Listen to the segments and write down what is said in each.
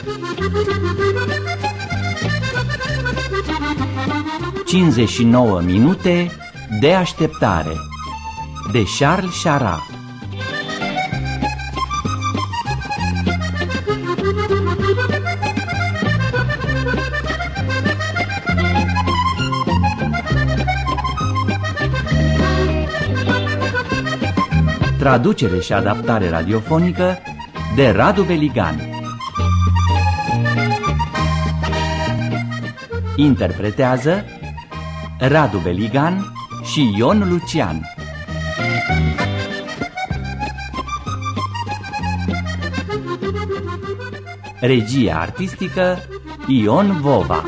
...59 minute de așteptare de Charles Charrat. Traducere și adaptare radiofonică de Radu Beligan. Interpretează Radu Beligan și Ion Lucian. Regie artistică Ion Vova.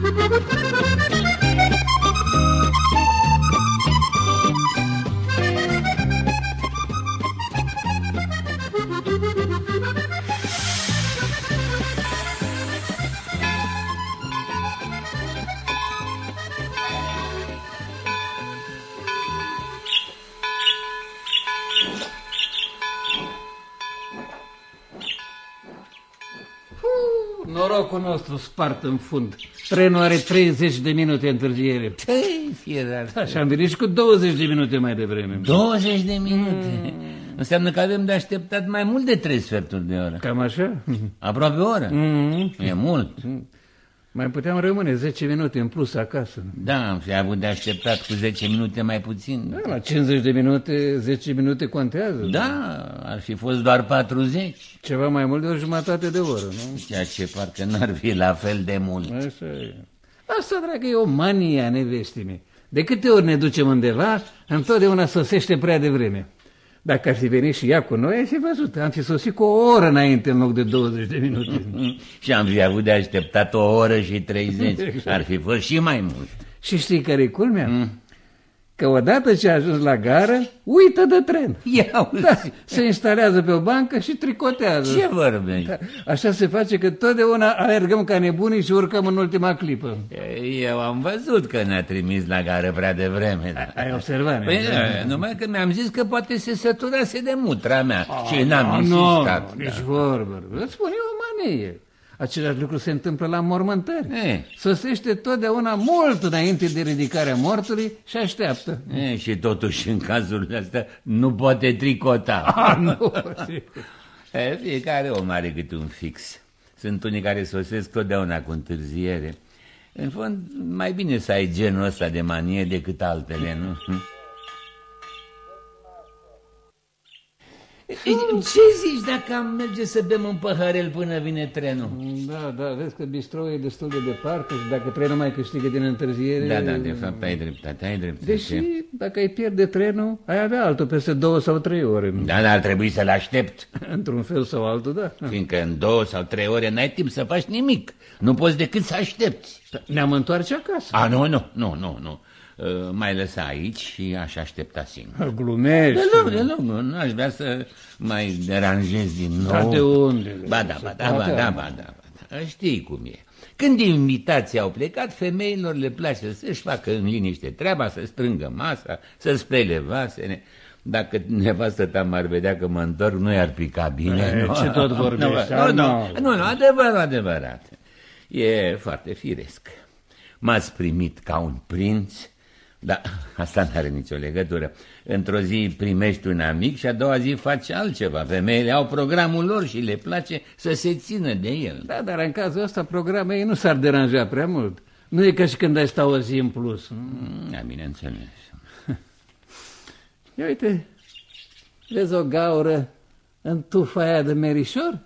Norocul nostru spart în fund. Trenul are 30 de minute întârziere. Ce-i fierar? Așa am venit și cu 20 de minute mai devreme. 20 de minute? Înseamnă că avem de așteptat mai mult de 3 sferturi de oră. Cam așa? Aproape o oră? E mult. Mai puteam rămâne 10 minute în plus acasă. Da, am fi avut de așteptat cu 10 minute mai puțin. Da, la 50 de minute, 10 minute contează. Da, ar fi fost doar 40. Ceva mai mult de o jumătate de oră, nu? Ceea ce parcă n-ar fi la fel de mult. Așa e. Asta, dragă, e o manie a nevestii mei. De câte ori ne ducem undeva, întotdeauna sosește prea devreme. Dacă ar fi venit și ea cu noi, ai fi văzut, am fi sosit cu o oră înainte în loc de 20 de minute. Și am fi avut de așteptat o oră și 30, exact. Ar fi fost și mai mult. Și știi care-i culmea? Că odată ce a ajuns la gară, uită de tren. Da, se instalează pe o bancă și tricotează. Ce vorbești? Da, așa se face că totdeauna alergăm ca nebunii și urcăm în ultima clipă. Eu am văzut că ne-a trimis la gară prea devreme. Ai observat? Păi, numai că mi-am zis că poate se săturase de mutra mea și n-am insistat. Nu, nici vorbă. Îți spun eu o manie. Același lucru se întâmplă la mormântări. Sosește totdeauna mult înainte de ridicarea mortului și așteaptă. Și totuși în cazul ăsta nu poate tricota. Nu. Fiecare om are câte un fix. Sunt unii care sosesc totdeauna cu întârziere. În fond, mai bine să ai genul ăsta de manie decât altele, nu? Ce zici dacă am merge să bem un păhărel până vine trenul? Da, vezi că bistroul e destul de departe și dacă trenul mai câștigă din întârziere... Da, de fapt ai dreptate, Deși, dacă ai pierde trenul, ai avea altul peste 2 sau 3 ore. Da, dar ar trebui să-l aștept. Într-un fel sau altul, da. Fiindcă în 2 sau 3 ore n-ai timp să faci nimic. Nu poți decât să aștepți. Ne-am întoarce acasă. Nu. Mai lăsa aici și aș aștepta singur. Glumești. Deloc, nu aș vrea să mai deranjez din nou. Dar de unde? Ba da. Știi cum e. Când invitații au plecat, femeilor le place să-și facă în liniște treaba, să strângă masa, să spele vasele. Dacă nevastă ta m-ar vedea că mă întorc, nu i-ar pica bine. Ce tot vorbești? Nu, adevărat. E foarte firesc. M-ați primit ca un prinț, dar asta n-are nicio legătură. Într-o zi primești un amic și a doua zi faci altceva. Femeile au programul lor și le place să se țină de el. Da, dar în cazul ăsta programul ei nu s-ar deranja prea mult. Nu e ca și când ai sta o zi în plus. Da, bineînțeles. Ia uite, vezi o gaură în tufa aia de merișor?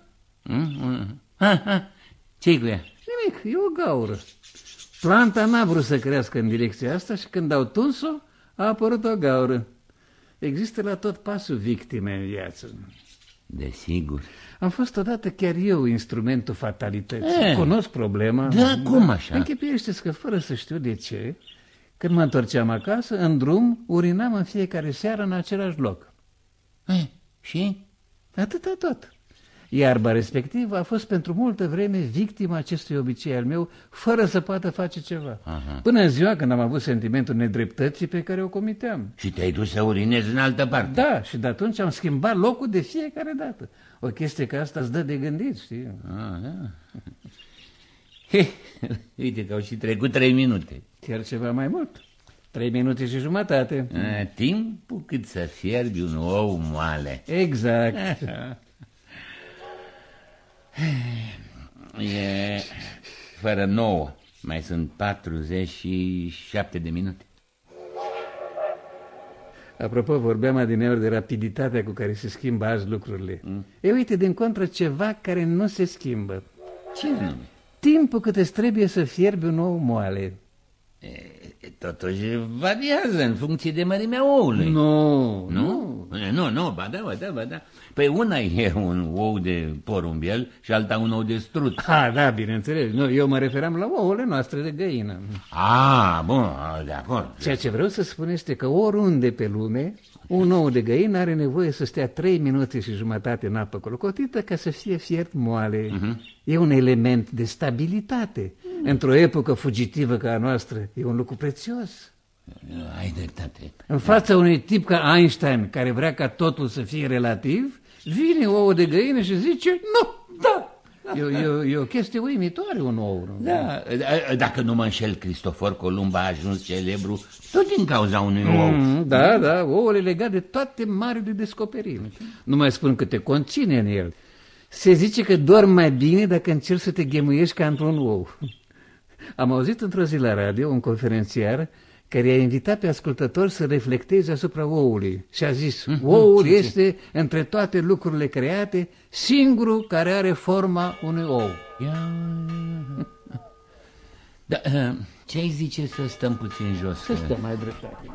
Ce-i cu ea? Nimic, e o gaură. Planta n-a vrut să crească în direcția asta și când au tuns-o, a apărut o gaură. Există la tot pasul victime în viață. Desigur. Am fost odată chiar eu instrumentul fatalității. Cunosc problema. Da, cum așa? Închipiește-ți că fără să știu de ce, când mă întorceam acasă, în drum, urinam în fiecare seară în același loc. Și? Atâta tot. Iarba respectivă a fost pentru multă vreme victima acestui obicei al meu, fără să poată face ceva. Până în ziua când am avut sentimentul nedreptății pe care o comiteam. Și te-ai dus să urinezi în altă parte. Da, și de atunci am schimbat locul de fiecare dată. O chestie ca asta îți dă de gândit, știi? Da. Uite că au și trecut 3 minute. Chiar ceva mai mult. 3 minute și jumătate. Timpul cât să fierbi un ou moale. Exact. E fără 9. Mai sunt 47 de minute. Apropo, vorbeam adineori de rapiditatea cu care se schimbă azi lucrurile. E, uite, din contră, ceva care nu se schimbă. Ce nume? Timpul cât îți trebuie să fierbi un ou moale. Totuși variază în funcție de mărimea oului. Nu. Ba da. Păi una e un ou de porumbel și alta un ou de strut. Da, bineînțeles. Eu mă referam la ouăle noastre de găină. Bun, de acord. Ceea ce vreau să spun este că oriunde pe lume, un ou de găină are nevoie să stea 3 minute și jumătate în apă clocotită ca să fie fiert moale. E un element de stabilitate. Într-o epocă fugitivă ca a noastră, e un lucru prețios. Ai dreptate. În fața unui tip ca Einstein, care vrea ca totul să fie relativ, vine ouă de găină și zice, nu, da. E o chestie uimitoare, un ou. Da, dacă nu mă înșel, Cristofor Columb a ajuns celebru tot din cauza unui ou. Da, ouăle legat de toate marile descoperiri. Nu mai spun câte conține în el. Se zice că dormi mai bine dacă încerci să te ghemuiești ca într-un ou. Am auzit într-o zi la radio un conferențiar care a invitat pe ascultători să reflecteze asupra oului și a zis, oul este, între toate lucrurile create, singurul care are forma unui ou. Da, ce-ai zice să stăm puțin jos? Să stăm mai dreptate.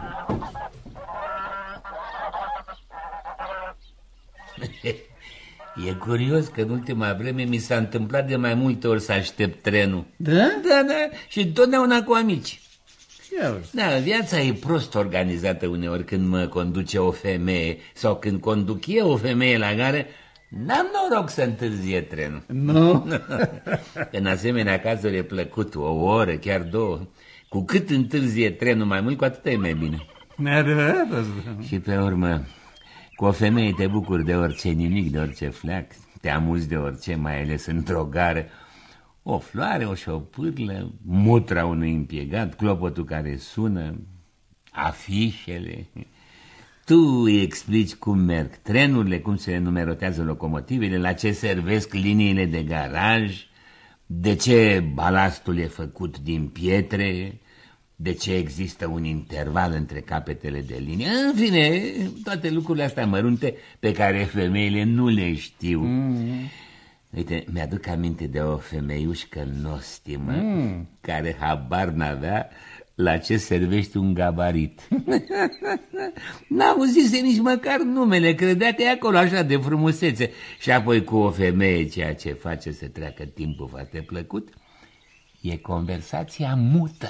E curios că în ultima vreme mi s-a întâmplat de mai multe ori să aștept trenul. Da? Da, și întotdeauna cu amici. Ia. Da, viața e prost organizată uneori când mă conduce o femeie sau când conduc eu o femeie la gară, n-am noroc să întârzie trenul. Nu? În asemenea cazuri e plăcut o oră, chiar 2. Cu cât întârzie trenul mai mult, cu atât e mai bine. Neadevărat. Și pe urmă, cu o femeie te bucuri de orice nimic, de orice fleac, te amuzi de orice, mai ales într-o gară. O floare, o șopârlă, mutra unui împiegat, clopotul care sună, afișele. Tu îi explici cum merg trenurile, cum se numerotează locomotivele, la ce servesc liniile de garaj, de ce balastul e făcut din pietre, de ce există un interval între capetele de linie. În fine, toate lucrurile astea mărunte pe care femeile nu le știu. Uite, mi-aduc aminte de o femeiușcă nostimă care habar n-avea la ce servește un gabarit. N-auzise nici măcar numele, credea că e acolo așa de frumusețe. Și apoi cu o femeie, ceea ce face să treacă timpul foarte plăcut, e conversația mută.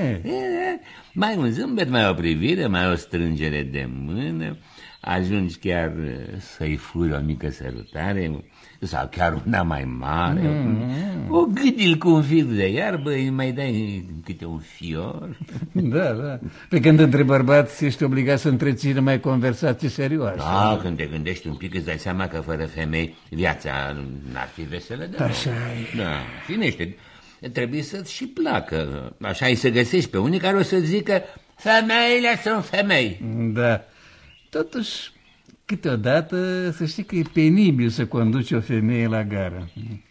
Mai un zâmbet, mai o privire, mai o strângere de mână, ajungi chiar să-i furi o mică sărutare sau chiar una mai mare, o gâdil cu un fir de iarbă, îi mai dai câte un fior. Da. Pe când între bărbați ești obligat să întreții mai conversații serioase. Da, când te gândești un pic îți dai seama că fără femei viața n-ar fi veselă de Așa e. Da, finește, trebuie să-ți și placă. Așa ai să găsești pe unii care o să zică femeile sunt femei. Da, totuși câteodată să știi că e penibil să conduci o femeie la gară.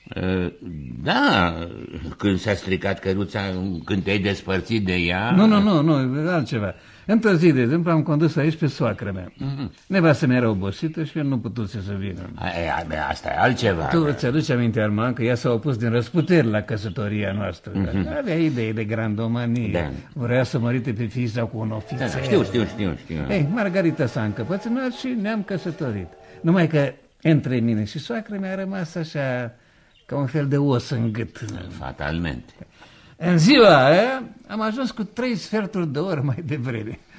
Da, când s-a stricat căruța, când te-ai despărțit de ea. Nu, altceva. Într-o zi, de exemplu, am condus aici pe soacră mea. Nevastă mea era obosită și eu nu putuse să vină. Asta e altceva. Tu îți aduci aminte, Arman, că ea s-a opus din răsputeri la căsătoria noastră. Avea idei de grandomanie. Da. Vrea să mărite pe fiița cu un ofițer. Știu. Ei, Margarita s-a încăpățânat și ne-am căsătorit. Numai că între mine și soacră mi-a rămas așa ca un fel de os în gât. Fatalmente. În ziua aia am ajuns cu 3 sferturi de oră mai devreme.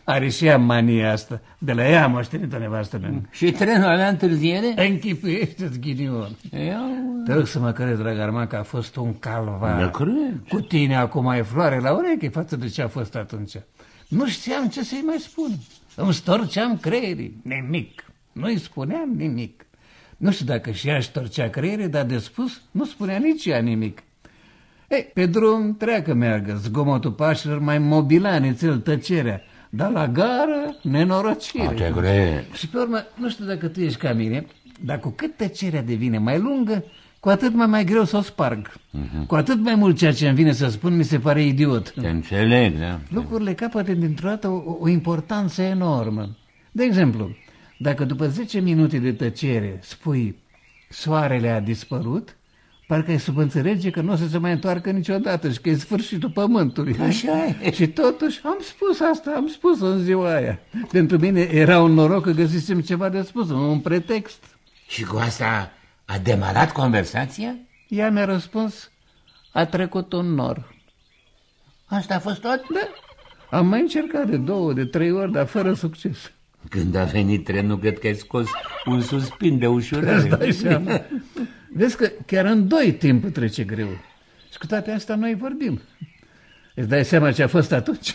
Are și ea mania asta. De la ea a moștenit-o nevastă mea. Și trenul avea întârziere? Închipuiește-ți, ghinion. Te rog să mă crezi, drag Arman, că a fost un calvar. Mă cred. Cu tine acum e floare la ureche față de ce a fost atunci. Nu știam ce să-i mai spun. Îmi storceam creierii. Nimic. Nu-i spuneam nimic. Nu știu dacă și ea își torcea creierii, dar de spus nu spunea nici ea nimic. Ei, pe drum treacă meargă, zgomotul pașilor mai mobila nițel tăcerea, dar la gară, nenorocire. Și pe urmă, nu știu dacă tu ești ca mine, dar cu cât tăcerea devine mai lungă, cu atât mai greu să o sparg. Cu atât mai mult ceea ce îmi vine să spun mi se pare idiot. Te înțeleg, da? Lucrurile capătă dintr-o dată o importanță enormă. De exemplu, dacă după 10 minute de tăcere spui soarele a dispărut, parcă ai subînțelege că nu o să se mai întoarcă niciodată și că e sfârșitul pământului. Așa e. Și totuși am spus asta, am spus-o în ziua aia. Pentru mine era un noroc că găsisem ceva de spus, un pretext. Și cu asta a demarat conversația? Ea mi-a răspuns, a trecut un nor. Asta a fost tot? Da. Am mai încercat de 2, de 3 ori, dar fără succes. Când a venit trenul, cred că ai scos un suspin de ușurare. Îți dai seama. Vezi că chiar în 2 timpul trece greu. Și cu toate astea noi vorbim. Îți dai seama ce a fost atunci?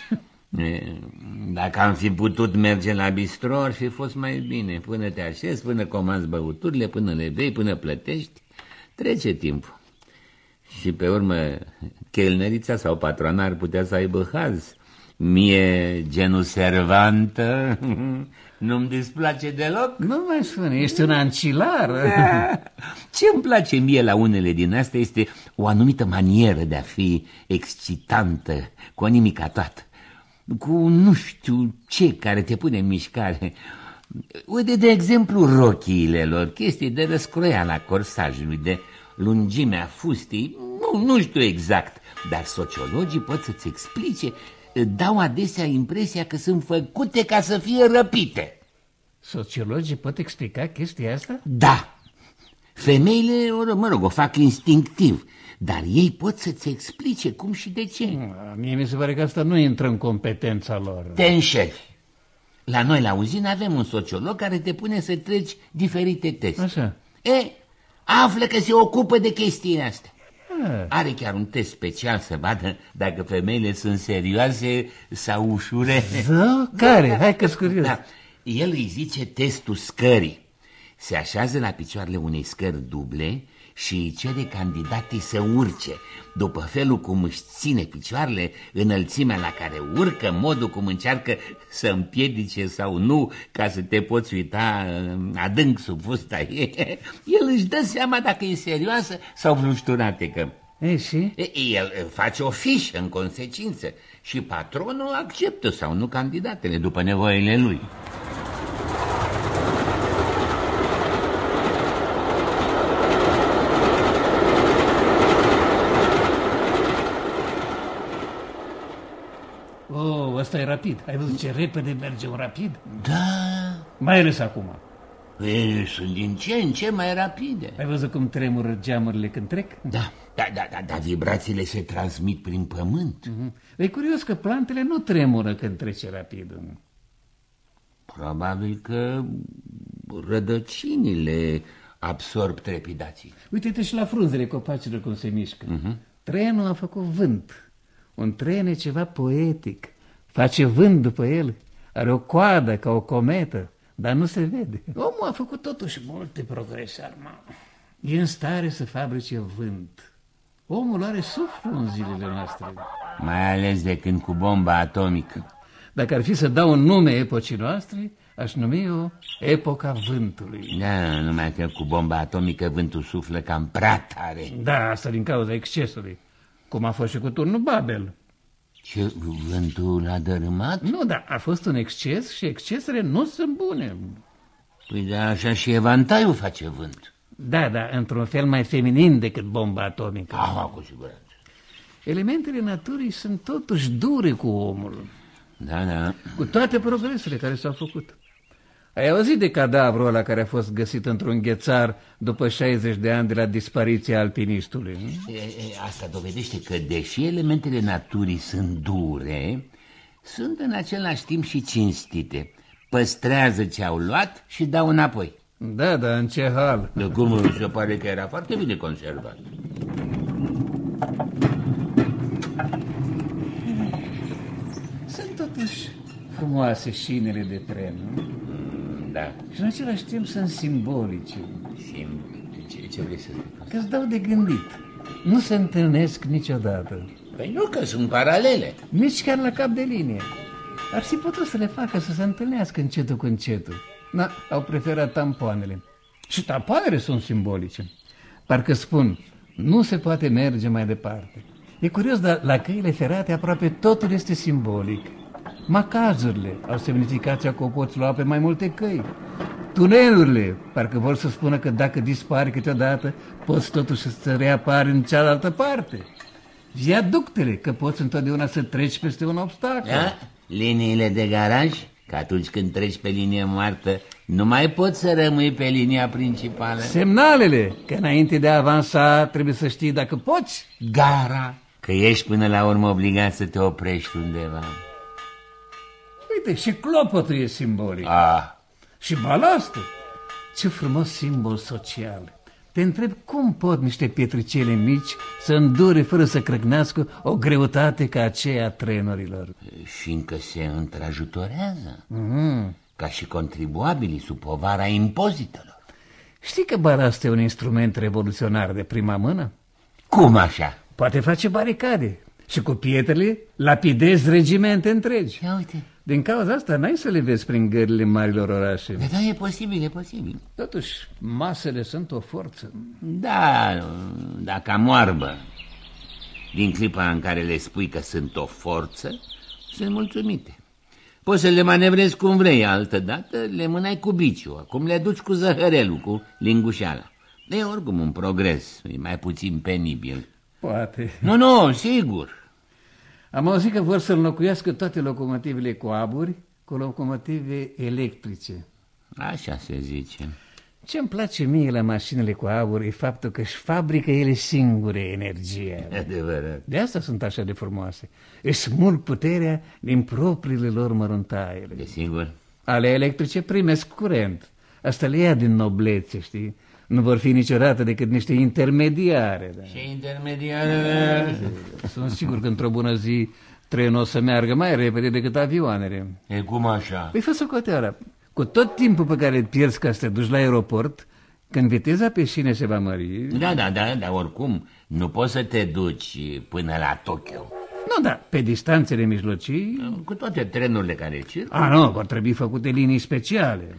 Dacă am fi putut merge la bistro, ar fi fost mai bine. Până te așezi, până comanzi băuturile, până le bei, până plătești, trece timpul. Și pe urmă, chelnerița sau patrona ar putea să aibă haz. Mie, genul servantă, nu-mi displace deloc. Nu mai spune, ești un ancilar. Ce îmi place mie la unele din astea este o anumită manieră de a fi excitantă, cu o nimica toată, cu nu știu ce care te pune în mișcare. Uite, de exemplu, rochiile lor, chestii de răscroiala corsajului, de lungimea fustei, nu știu exact, dar sociologii pot să-ți explice. Dau adesea impresia că sunt făcute ca să fie răpite. Sociologii pot explica chestia asta? Da. Femeile, mă rog, o fac instinctiv, dar ei pot să-ți explice cum și de ce. Mie mi se pare că asta nu intră în competența lor. Te înșeli. La noi, la uzină, avem un sociolog care te pune să treci diferite teste. Așa. Află că se ocupă de chestiile astea. Are chiar un test special să vadă dacă femeile sunt serioase sau ușure. Da? Care? Hai că-s curios. Da. El îi zice testul scării. Se așează la picioarele unei scări duble și îi cere candidatei să urce. După felul cum își ține picioarele, înălțimea la care urcă, modul cum încearcă să împiedice sau nu, ca să te poți uita adânc sub fusta ei, el își dă seama dacă e serioasă sau vlușturatecă. Și? El face o fișă în consecință și patronul acceptă sau nu candidatele după nevoile lui. Ăsta e rapid. Ai văzut ce repede merge un rapid? Da. Mai ales acum. Sunt din ce în ce mai rapide. Ai văzut cum tremură geamurile când trec? Da, vibrațiile se transmit prin pământ. E curios că plantele nu tremură când trece rapid. Probabil că rădăcinile absorb trepidații. Uite-te și la frunzele copacilor cum se mișcă. Trenul a făcut vânt. Un tren e ceva poetic. Face vânt după el. Are o coadă ca o cometă, dar nu se vede. Omul a făcut totuși multe progrese, Arman. E în stare să fabrice vânt. Omul are suflu în zilele noastre. Mai ales de când cu bomba atomică. Dacă ar fi să dau un nume epocii noastre, aș numi-o epoca vântului. Da, numai că cu bomba atomică vântul suflă cam prea tare. Da, asta din cauza excesului. Cum a fost și cu turnul Babel. Ce, vântul a dărâmat? Nu, da, a fost un exces și excesele nu sunt bune. Păi da, așa și evantaiul face vânt. Da, într-un fel mai feminin decât bomba atomică. Cu siguranță. Elementele naturii sunt totuși dure cu omul. Da. Cu toate progresele care s-au făcut. Ai auzit de cadavrul ăla care a fost găsit într-un ghețar după 60 de ani de la dispariția alpinistului? Asta dovedește că, deși elementele naturii sunt dure, sunt în același timp și cinstite. Păstrează ce au luat și dau înapoi. Da, dar în ce hal? De cum mi se pare că era foarte bine conservat. Sunt totuși frumoase șinele de tren, nu? Da. Și în același timp sunt simbolice. Ce vrei să spui? Că îți dau de gândit. Nu se întâlnesc niciodată. Păi nu, că sunt paralele. Nici chiar la cap de linie. Ar fi putut să le facă să se întâlnească încetul cu încetul. Na, au preferat tampoanele. Și tampoanele sunt simbolice. Parcă spun, nu se poate merge mai departe. E curios, dar la căile ferate aproape totul este simbolic. Macazurile au semnificația că o poți lua pe mai multe căi. Tunelurile, parcă vor să spună că dacă dispari câteodată, poți totuși să reapari în cealaltă parte. Viaductele, că poți întotdeauna să treci peste un obstacol. Da? Liniile de garaj, că atunci când treci pe linie moartă, nu mai poți să rămâi pe linia principală. Semnalele, că înainte de a avansa trebuie să știi dacă poți. Gara, că ești până la urmă obligat să te oprești undeva. Uite, și clopotul e simbolic. Și balastul. Ce frumos simbol social. Te întreb cum pot niște pietricele mici să îndure fără să crăgnească o greutate ca aceea a trenurilor. Fiindcă se întrajutorează, ca și contribuabilii sub povara impozitelor. Știi că balastul e un instrument revoluționar de prima mână? Cum așa? Poate face baricade și cu pietrele lapidezi regimente întregi. Ia uite. Din cauza asta n-ai să le vezi prin gările marilor orașe. Da, e posibil, e posibil. Totuși, masele sunt o forță. Da, ca moarbă. Din clipa în care le spui că sunt o forță, sunt mulțumite. Poți să le manevrezi cum vrei, altădată le mânai cu biciu, acum le duci cu zăhărelul, cu lingușeala. E oricum un progres, e mai puțin penibil. Poate. Nu, sigur. Am auzit că vor să înlocuiască toate locomotivele cu aburi cu locomotive electrice. Așa se zice. Ce-mi place mie la mașinile cu aburi e faptul că își fabrică ele singure energia. Adevărat. De asta sunt așa de frumoase. Își smulg puterea din propriile lor măruntaiele. Desigur. Ale electrice primesc curent. Asta le ia din noblețe, știi? Nu vor fi niciodată decât niște intermediare. Da. Și intermediare? Sunt sigur că într-o bună zi trenul o să meargă mai repede decât avioanele. E cum așa? Păi fă socoteala. Cu tot timpul pe care îl pierzi ca să te duci la aeroport, când viteza pe șine se va mări... Da, oricum, nu poți să te duci până la Tokyo. Nu, da, pe distanțele mijlocii... Cu toate trenurile care circulă. Nu, vor trebui făcute linii speciale.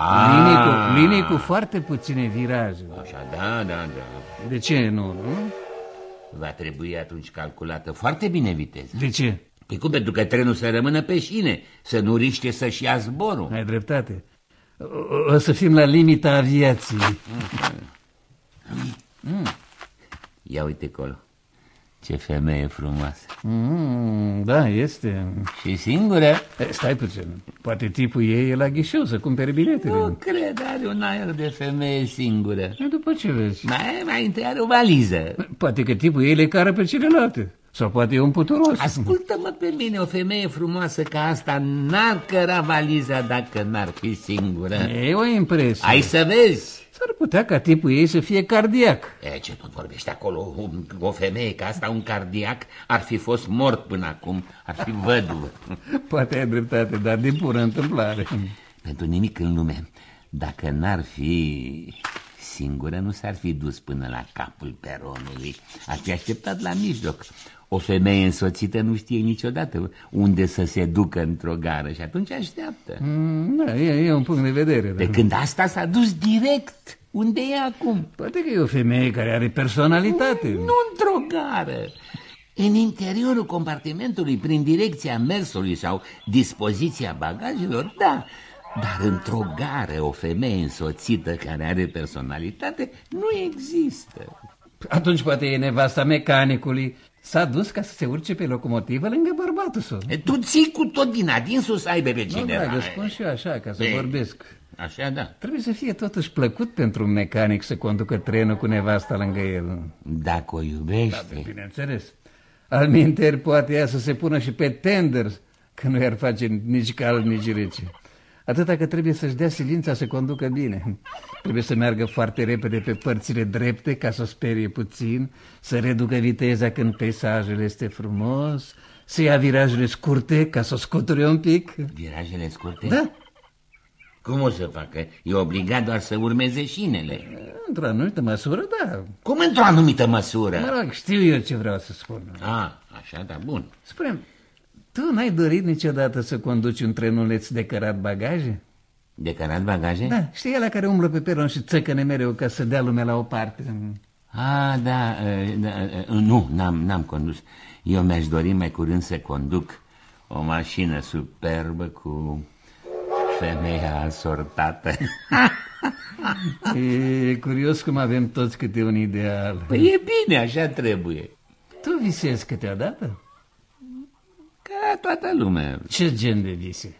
Linii cu foarte puține viraje. Așa, da. De ce nu? Va trebui atunci calculată foarte bine viteza. De ce? Păi cum, pentru că trenul să rămână pe șine, să nu riște să-și ia zborul. Ai dreptate. O să fim la limita aviației. Ia uite acolo. Ce femeie frumoasă. Da, este. Și singură? Stai puțin. Poate tipul ei e la ghișeu să cumpere biletele. Nu cred, are un aer de femeie singură. După ce vezi? Mai întâi are o valiză. Poate că tipul ei le cară pe celelalte. Sau poate e un puturos. Ascultă-mă pe mine, o femeie frumoasă ca asta n-ar căra valiza dacă n-ar fi singură. E o impresie. Ai să vezi. S-ar putea ca tipul ei să fie cardiac. Ce tot vorbești acolo? O femeie ca asta, un cardiac, ar fi fost mort până acum, ar fi văduvă. Poate ai dreptate, dar din pură întâmplare. Pentru nimic în lume, dacă n-ar fi singură, nu s-ar fi dus până la capul peronului. Ar fi așteptat la mijloc. O femeie însoțită nu știe niciodată unde să se ducă într-o gară și atunci așteaptă. Da, e un punct de vedere. De când asta s-a dus direct. Unde e acum? Poate că e o femeie care are personalitate. Nu într-o gară. În interiorul compartimentului, prin direcția mersului sau dispoziția bagajelor, da. Dar într-o gară o femeie însoțită care are personalitate nu există. Atunci poate e nevasta mecanicului. S-a dus ca să se urce pe locomotivă lângă bărbatul său. Tu ții cu tot din adinsul să aibă pe cineva. Nu, dragă, spun și eu așa, ca să vorbesc. Așa, da. Trebuie să fie totuși plăcut pentru un mecanic să conducă trenul cu nevasta lângă el. Dacă o iubește. Da, bineînțeles. Alminteri poate ea să se pună și pe tender că nu i-ar face nici cald, nici rece. Atâta că trebuie să-și dea silința să conducă bine. Trebuie să meargă foarte repede pe părțile drepte ca să o sperie puțin, să reducă viteza când peisajul este frumos, să ia virajele scurte ca să o scuture un pic. Virajele scurte? Da. Cum o să facă? E obligat doar să urmeze șinele. Într-o anumită măsură, da. Cum într-o anumită măsură? Mă rog, știu eu ce vreau să spun. Așa, da, bun. Spune-mi, tu n-ai dorit niciodată să conduci un trenuleț de cărat bagaje? De cărat bagaje? Da, știi ăla care umblă pe peron și țăcăne mereu ca să dea lumea la o parte. Nu, n-am condus. Eu mi-aș dori mai curând să conduc o mașină superbă cu femeia asortată. E curios cum avem toți câte un ideal. Păi e bine, așa trebuie. Tu visezi câteodată? Ca toată lumea. Ce gen de vise?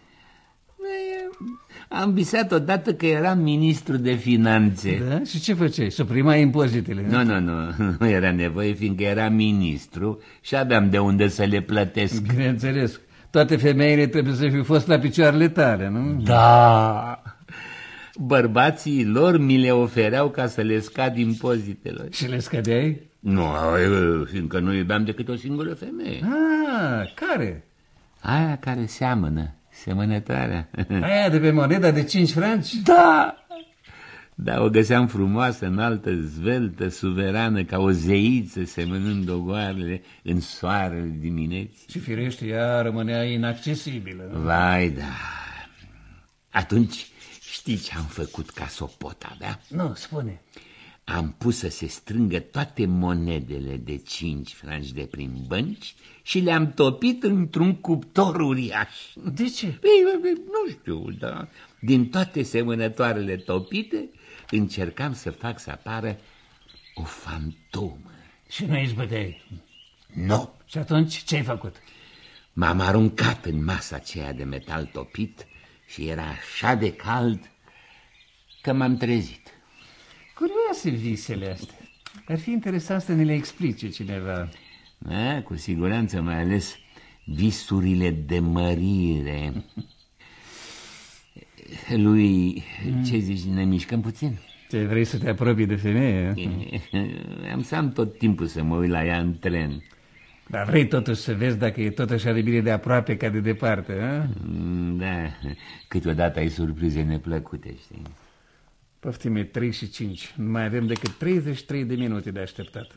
Am visat odată că eram ministru de finanțe. Da? Și ce făceai? Suprima impozitele? Nu era nevoie, fiindcă era ministru și aveam de unde să le plătesc. Bineînțeles, toate femeile trebuie să fi fost la picioarele tale, nu? Da. Bărbații lor mi le ofereau ca să le scad impozitele. Și le scădeai? Nu, fiindcă nu iubeam decât o singură femeie. Care? Aia care seamănă, semănătoarea. Aia de pe moneda de 5 franci? Da! Da, o găseam frumoasă, înaltă, zveltă, suverană, ca o zeiță semănând ogoarele în soarele dimineții. Și firește, ea rămânea inaccesibilă. Vai, da. Atunci știi ce am făcut ca să o pot avea? Nu, spune. Am pus să se strângă toate monedele de 5 franci de prin bănci și le-am topit într-un cuptor uriaș. De ce? Nu știu, dar din toate semănătoarele topite încercam să fac să apară o fantomă. Și nu izbăteai? Nu. Și atunci ce ai făcut? M-am aruncat în masa aceea de metal topit și era așa de cald că m-am trezit. Curioase visele astea. Ar fi interesant să ne le explice cineva. Cu siguranță, mai ales visurile de mărire. Lui, ce zici, ne mișcăm puțin? Ce, vrei să te apropii de femeie? Am să am tot timpul să mă uit la ea în tren. Dar vrei totuși să vezi dacă e tot așa de bine de aproape ca de departe, a? Da, câteodată ai surprize neplăcute, știi? Poftim, 3 și 5. Nu mai avem decât 33 de minute de așteptat.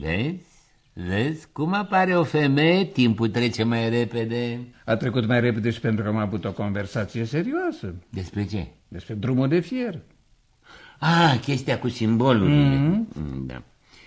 Vezi? Cum apare o femeie, timpul trece mai repede. A trecut mai repede și pentru că am avut o conversație serioasă. Despre ce? Despre drumul de fier. Chestia cu simbolurile. Da.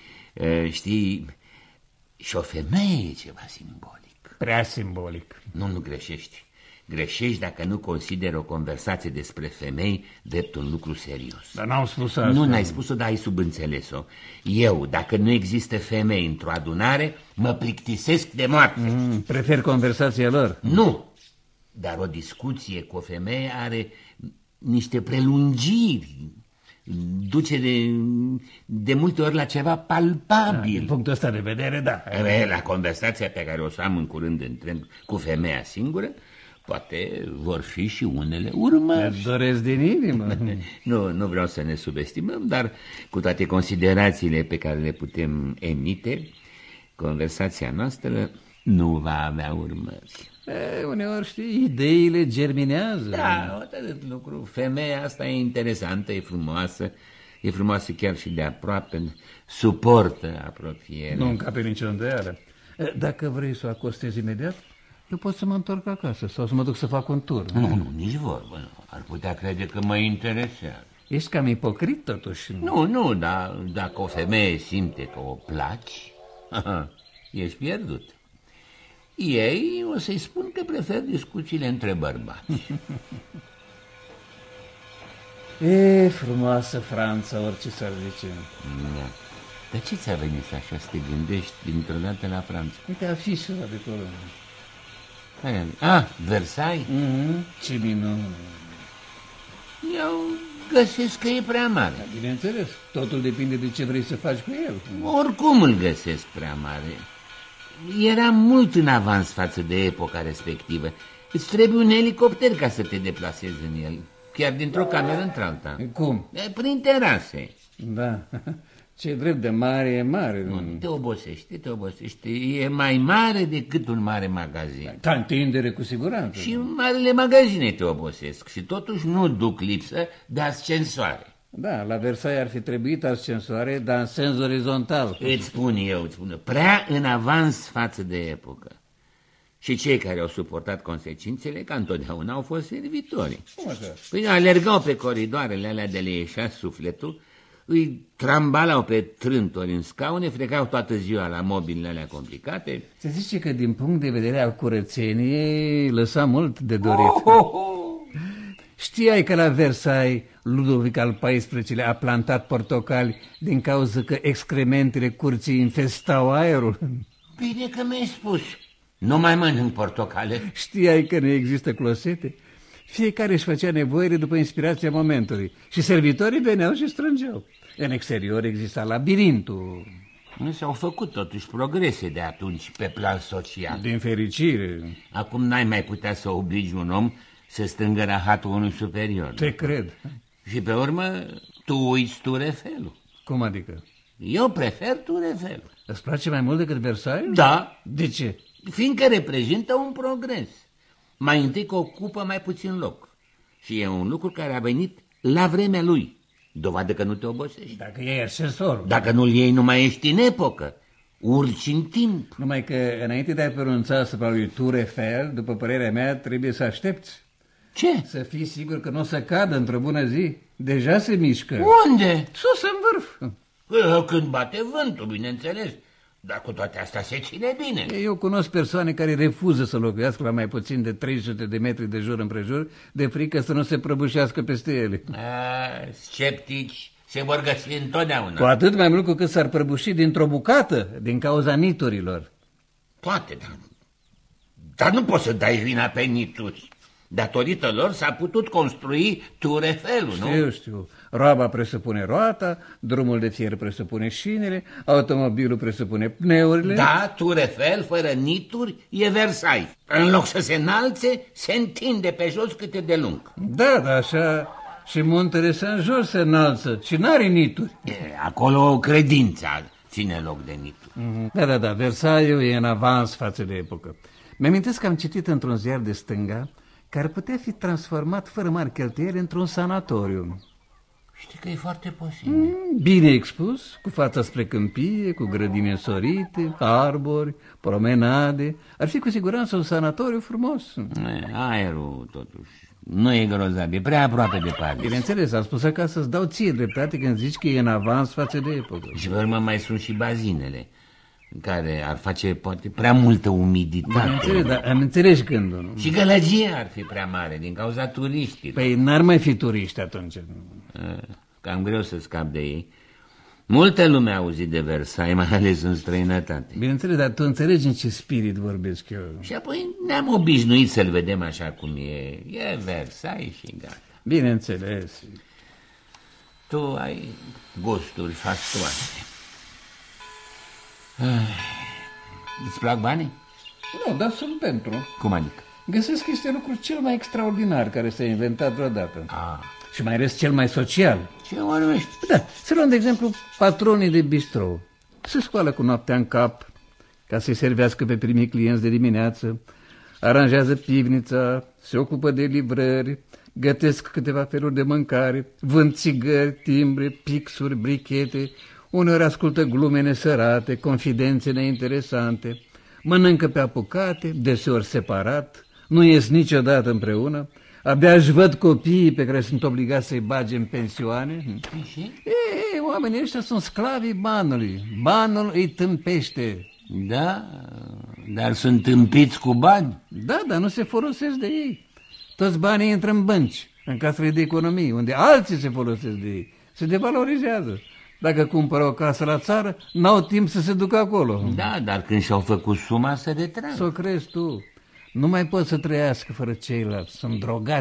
Știi, și o femeie e ceva simbolic. Prea simbolic. Nu greșești. Greșești dacă nu consideri o conversație despre femei drept un lucru serios. Dar n-am spus asta. Nu, n-ai spus-o, dar ai subînțeles-o. Eu, dacă nu există femei într-o adunare, mă plictisesc de moarte. Prefer conversația lor. Nu, dar o discuție cu o femeie are niște prelungiri. Duce de multe ori la ceva palpabil. Din punctul ăsta de vedere, da. La conversația pe care o să am în curând cu femeia singură, poate vor fi și unele urmări. Îți doresc din inimă. Nu vreau să ne subestimăm, dar cu toate considerațiile pe care le putem emite, conversația noastră nu va avea urmări. Uneori, știi, ideile germinează. Da, atât lucru. Femeia asta e interesantă, e frumoasă chiar și de aproape, suportă apropierea. Nu încape nicio îndoială. Dacă vrei să o acostezi imediat, eu pot să mă întorc acasă sau să mă duc să fac un tur. Nu, nici vorbă. Ar putea crede că mă interesează. Ești cam ipocrit totuși. Nu, dar dacă o femeie simte că o placi, ești pierdut. Ei o să-i spun că prefer discuțiile între bărbați. E frumoasă Franța, orice s-ar zice. Da. Dar ce ți-a venit așa să te gândești dintr-o dată la Franța? Uite afișul ăla de acolo. Versailles? Ce minune. Eu găsesc că e prea mare. Da, bineînțeles, totul depinde de ce vrei să faci cu el. Oricum îl găsesc prea mare. Era mult în avans față de epoca respectivă. Îți trebuie un elicopter ca să te deplasezi în el, chiar dintr-o cameră într-alta. Cum? Prin terase. Da, ce drept de mare e mare. Te obosește. E mai mare decât un mare magazin. Ca întindere cu siguranță. Și marile magazine te obosesc și totuși nu duc lipsă de ascensoare. Da, la Versailles ar fi trebuit ascensoare, dar în sens orizontal. Îți spun, prea în avans față de epocă. Și cei care au suportat consecințele, ca întotdeauna, au fost servitori. Cum așa? Păi alergau pe coridoarele alea de le ieșea sufletul, îi trambalau pe trântori în scaune, frecau toată ziua la mobilele alea complicate. Se zice că din punct de vedere al curățeniei lăsa mult de dorit. Știai că la Versailles Ludovic al XIV-lea a plantat portocali din cauza că excrementele curții infestau aerul? Bine că mi-ai spus. Nu mai mănânc portocale. Știai că nu există closete? Fiecare își făcea nevoile după inspirația momentului și servitorii veneau și strângeau. În exterior exista labirintul. Nu s-au făcut totuși progrese de atunci pe plan social. Din fericire. Acum n-ai mai putea să obligi un om să strângă rahatul unui superior. Te cred. Și pe urmă, tu uiți Tour Eiffel-ul. Cum adică? Eu prefer Tour Eiffel. Îți place mai mult decât Versailles? Da. De ce? Fiindcă reprezintă un progres. Mai întâi că ocupă mai puțin loc. Și e un lucru care a venit la vremea lui. Dovadă că nu te obosești. Dacă iei ascensorul. Dacă nu-l iei, nu mai ești în epocă. Urci în timp. Numai că înainte de a pronunța asupra lui Tour Eiffel, după părerea mea, trebuie să aștepți. Ce? Să fii sigur că nu o să cadă într-o bună zi. Deja se mișcă. Unde? Sus în vârf. Când bate vântul, bineînțeles. Dar cu toate astea se ține bine. Eu cunosc persoane care refuză să locuiască la mai puțin de 300 de metri de jur împrejur, de frică să nu se prăbușească peste ele. Sceptici se vor găsi întotdeauna. Cu atât mai mult cu cât s-ar prăbuși dintr-o bucată, din cauza niturilor. Poate, dar nu poți să dai vina pe nituri. Datorită lor s-a putut construi Tour Eiffel-ul, nu? Știu. Roaba presupune roata, drumul de fier presupune șinele, automobilul presupune pneurile. Da, Tour Eiffel, fără nituri, e Versailles. În loc să se înalțe, se întinde pe jos câte de lung. Da, dar așa și muntele Saint-Georges se înalță și n-are nituri. Acolo credința ține loc de nituri. Da, Versailles e în avans față de epocă. Mi-amintesc că am citit într-un ziar de stânga că ar putea fi transformat fără mari cheltuieli într-un sanatoriu. Știi că e foarte posibil. Bine expus, cu fața spre câmpie, cu grădini însorite, arbori, promenade. Ar fi cu siguranță un sanatoriu frumos. Aerul, totuși, nu e grozav, e prea aproape de Paris. Bineînțeles, am spus ca să-ți dau ție dreptate când zici că e în avans față de epocă. Și pe urmă mai sunt și bazinele, care ar face poate prea multă umiditate. Bineînțeles, dar am înțeles gândul. Nu? Și gălăgia ar fi prea mare din cauza turiștilor. Păi n-ar mai fi turiști atunci. Cam greu să scap de ei. Multă lume a auzit de Versailles, mai ales în străinătate. Bineînțeles, dar tu înțelegi în ce spirit vorbesc eu. Și apoi ne-am obișnuit să-l vedem așa cum e. E Versailles și gata. Bineînțeles. Tu ai gusturi fastoase. Îți plac banii? Nu, dar sunt pentru. Cum adică? Găsesc că este lucrul cel mai extraordinar care s-a inventat vreodată. Și mai ales cel mai social. Ce vorbești? Da, să luăm de exemplu patronii de bistrou. Se scoală cu noaptea în cap ca să-i servească pe primii clienți de dimineață, aranjează pivnița, se ocupă de livrări, gătesc câteva feluri de mâncare, vând țigări, timbre, pixuri, brichete, uneori ascultă glume nesărate, confidențe neinteresante, mănâncă pe apucate, deseori separat, nu ies niciodată împreună, abia își văd copiii pe care sunt obligați să-i bage în pensioane. Oamenii ăștia sunt sclavii banului. Banul îi tâmpește. Da, dar sunt tâmpiți cu bani. Da, dar nu se folosesc de ei. Toți banii intră în bănci, în casele de economie, unde alții se folosesc de ei. Se devalorizează. Dacă cumpără o casă la țară, n-au timp să se ducă acolo. Da, dar când și-au făcut suma, se retrag. S-o crezi tu. Nu mai pot să trăiască fără ceilalți, sunt drogați.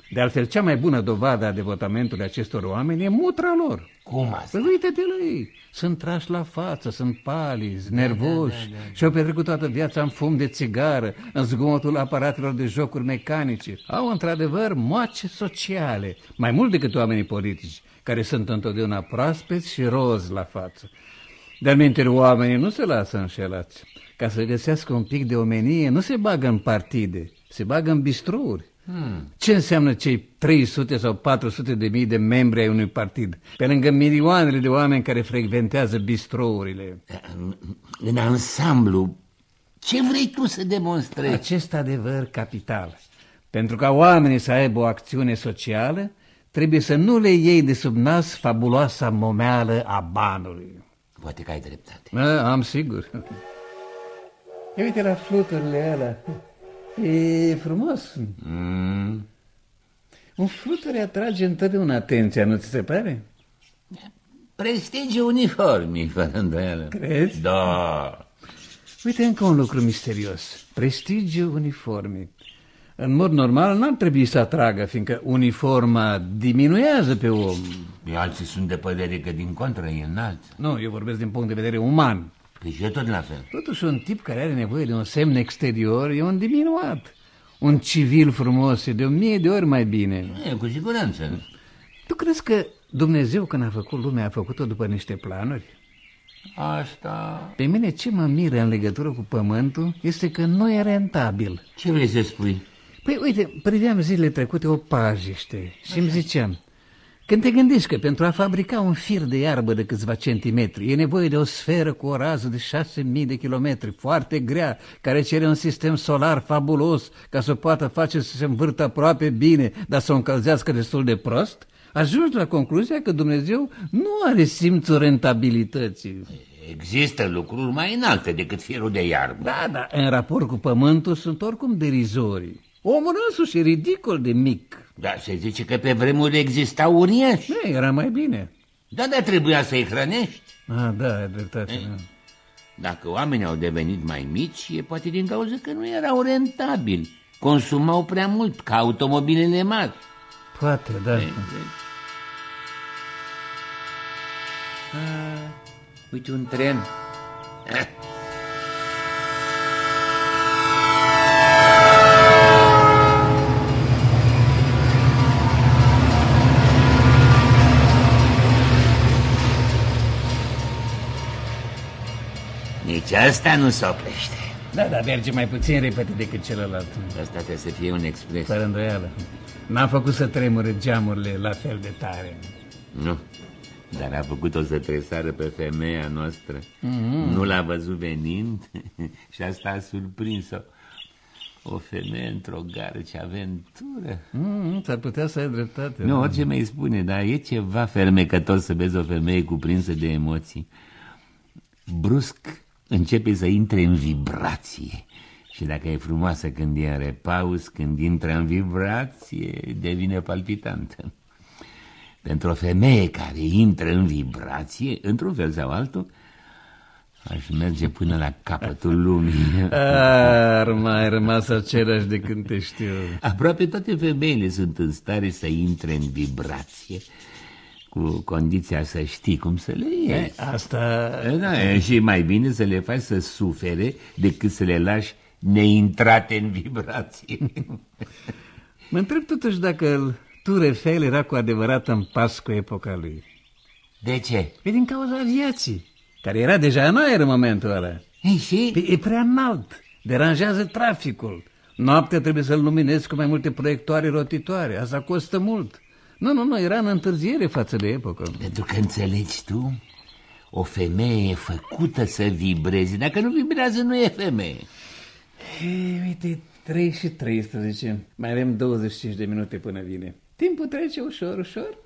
De altfel, cea mai bună dovadă a devotamentului acestor oameni e mutra lor. Cum asta? Păi uite-te la ei, sunt trași la față, sunt palizi, nervoși și-au petrecut toată viața în fum de țigară, în zgomotul aparatelor de jocuri mecanice. Au într-adevăr moace sociale, mai mult decât oamenii politici, care sunt întotdeauna proaspeți și rozi la față. De-al minteri, oamenii nu se lasă înșelați. Ca să găsească un pic de omenie, nu se bagă în partide, se bagă în bistrouri. Ce înseamnă cei 300 sau 400 de mii de membri ai unui partid, pe lângă milioanele de oameni care frecventează bistrourile? În ansamblu, ce vrei tu să demonstrezi? Acest adevăr capital. Pentru ca oamenii să aibă o acțiune socială, trebuie să nu le iei de sub nas fabuloasa momeală a banului. Poate că ai dreptate. Am sigur. Ia uite la fluturile alea. E frumos. Un fluture atrage întotdeauna atenția, nu ți se pare? Prestigiu uniformii, fără îndoială. Crezi? Da. Uite încă un lucru misterios. Prestigiu uniformii. În mod normal n-ar trebui să atragă, fiindcă uniforma diminuează pe om. Alții sunt de părere că din contră e înalt. Nu, eu vorbesc din punct de vedere uman. Păi și e tot la fel. Totuși un tip care are nevoie de un semn exterior e un diminuat. Un civil frumos e de 1000 de ori mai bine. E, cu siguranță. Tu crezi că Dumnezeu, când a făcut lumea, a făcut-o după niște planuri? Asta... Pe mine ce mă miră în legătură cu pământul este că nu e rentabil. Ce vrei să spui? Păi uite, priveam zilele trecute o pajiște și îmi ziceam, când te gândești că pentru a fabrica un fir de iarbă de câțiva centimetri e nevoie de o sferă cu o rază de 6000 de kilometri, foarte grea, care cere un sistem solar fabulos ca să o poată face să se învârtă aproape bine, dar să o încălzească destul de prost, ajungi la concluzia că Dumnezeu nu are simțul rentabilității. Există lucruri mai înalte decât firul de iarbă. Da, dar în raport cu pământul sunt oricum derizorii. Omul însuși e ridicol de mic. Da, se zice că pe vremuri exista uriași. Nu, era mai bine. Da, dar trebuia să-i hrănești. Da, e dreptate. Dacă oamenii au devenit mai mici, e poate din cauza că nu erau rentabili. Consumau prea mult, ca automobilele mari. Poate, da. Uite un tren. Nici asta nu se oprește. Da, dar merge mai puțin repede decât celălalt. Asta trebuie să fie un expres. Fără îndoială. N-a făcut să tremure geamurile la fel de tare. Nu, dar a făcut-o să tresară pe femeia noastră. Nu l-a văzut venind și asta a surprins-o. O femeie într-o gară, ce aventură. S-ar putea să ai dreptate. Nu, orice mi-i spune, dar e ceva fermecător să vezi o femeie cuprinsă de emoții. Brusc începe să intre în vibrație. Și dacă e frumoasă când e în repaus, când intră în vibrație, devine palpitantă. Pentru o femeie care intră în vibrație, într-un fel sau altul, aș merge până la capătul lumii. Ar mai rămas același de când te știu. Aproape toate femeile sunt în stare să intre în vibrație, cu condiția să știi cum să le iei. Asta... Da, e și mai bine să le faci să sufere decât să le lași neintrate în vibrație. Mă întreb totuși dacă Tour Eiffel era cu adevărat în pas cu epoca lui. De ce? E din cauza aviației, care era deja în aer în momentul ăla. Ei, și? E prea înalt, deranjează traficul. Noaptea trebuie să-l luminezi cu mai multe proiectoare rotitoare, asta costă mult. Nu, era în întârziere față de epocă. Pentru că înțelegi tu, o femeie e făcută să vibreze. Dacă nu vibrează, nu e femeie. Uite, 3:13. Mai avem 25 de minute până vine. Timpul trece ușor, ușor.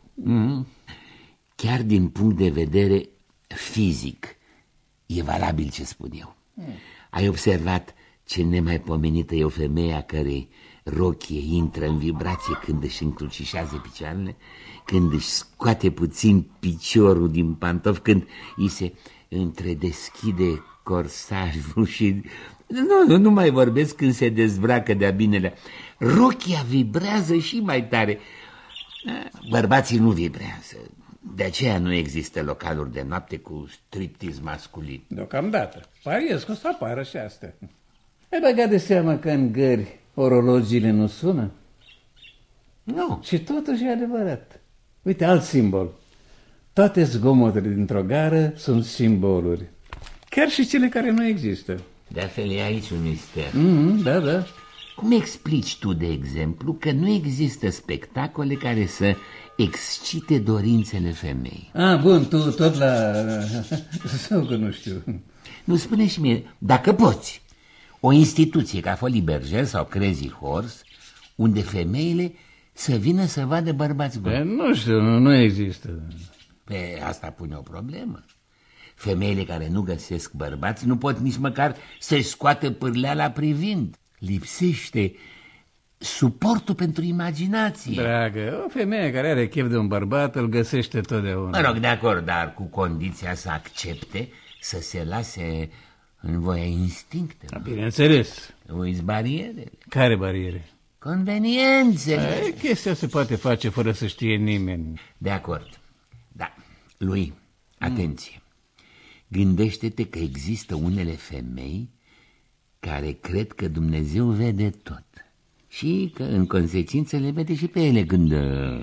Chiar din punct de vedere fizic, e valabil ce spun eu. Ai observat ce nemaipomenită e o femeie a cărei rochie intră în vibrație când își încrucișează picioarele, când își scoate puțin piciorul din pantof, când îi se întredeschide corsajul și Nu mai vorbesc când se dezbracă de-a binelea. Rochia vibrează și mai tare. Bărbații nu vibrează. De aceea nu există localuri de noapte cu striptiz masculin. Deocamdată. Pariez că o să apară și astea. Ai băgat de seamă că în gări orologiile nu sună? Nu. Și totuși e adevărat. Uite, alt simbol. Toate zgomotele dintr-o gară sunt simboluri. Chiar și cele care nu există. De altfel e aici un mister. Da. Cum explici tu, de exemplu, că nu există spectacole care să excite dorințele femei? Bun, tu tot la... Sau că nu știu. Nu, spune și mie, dacă poți, o instituție ca Folie Bergère sau Crazy Horse, unde femeile să vină să vadă bărbați goi. Nu știu, nu există. Pe asta pune o problemă. Femeile care nu găsesc bărbați nu pot nici măcar să-și scoată pârleala privind. Lipsește suportul pentru imaginație. Dragă, o femeie care are chef de un bărbat îl găsește totdeauna. Mă rog, de acord, dar cu condiția să accepte să se lase în voia instinctelor. Bineînțeles. Uiți barierele. Care bariere? Conveniențele. Chestia se poate face fără să știe nimeni. De acord. Da. Lui, atenție. Gândește-te că există unele femei care cred că Dumnezeu vede tot și că în consecință le vede și pe ele când...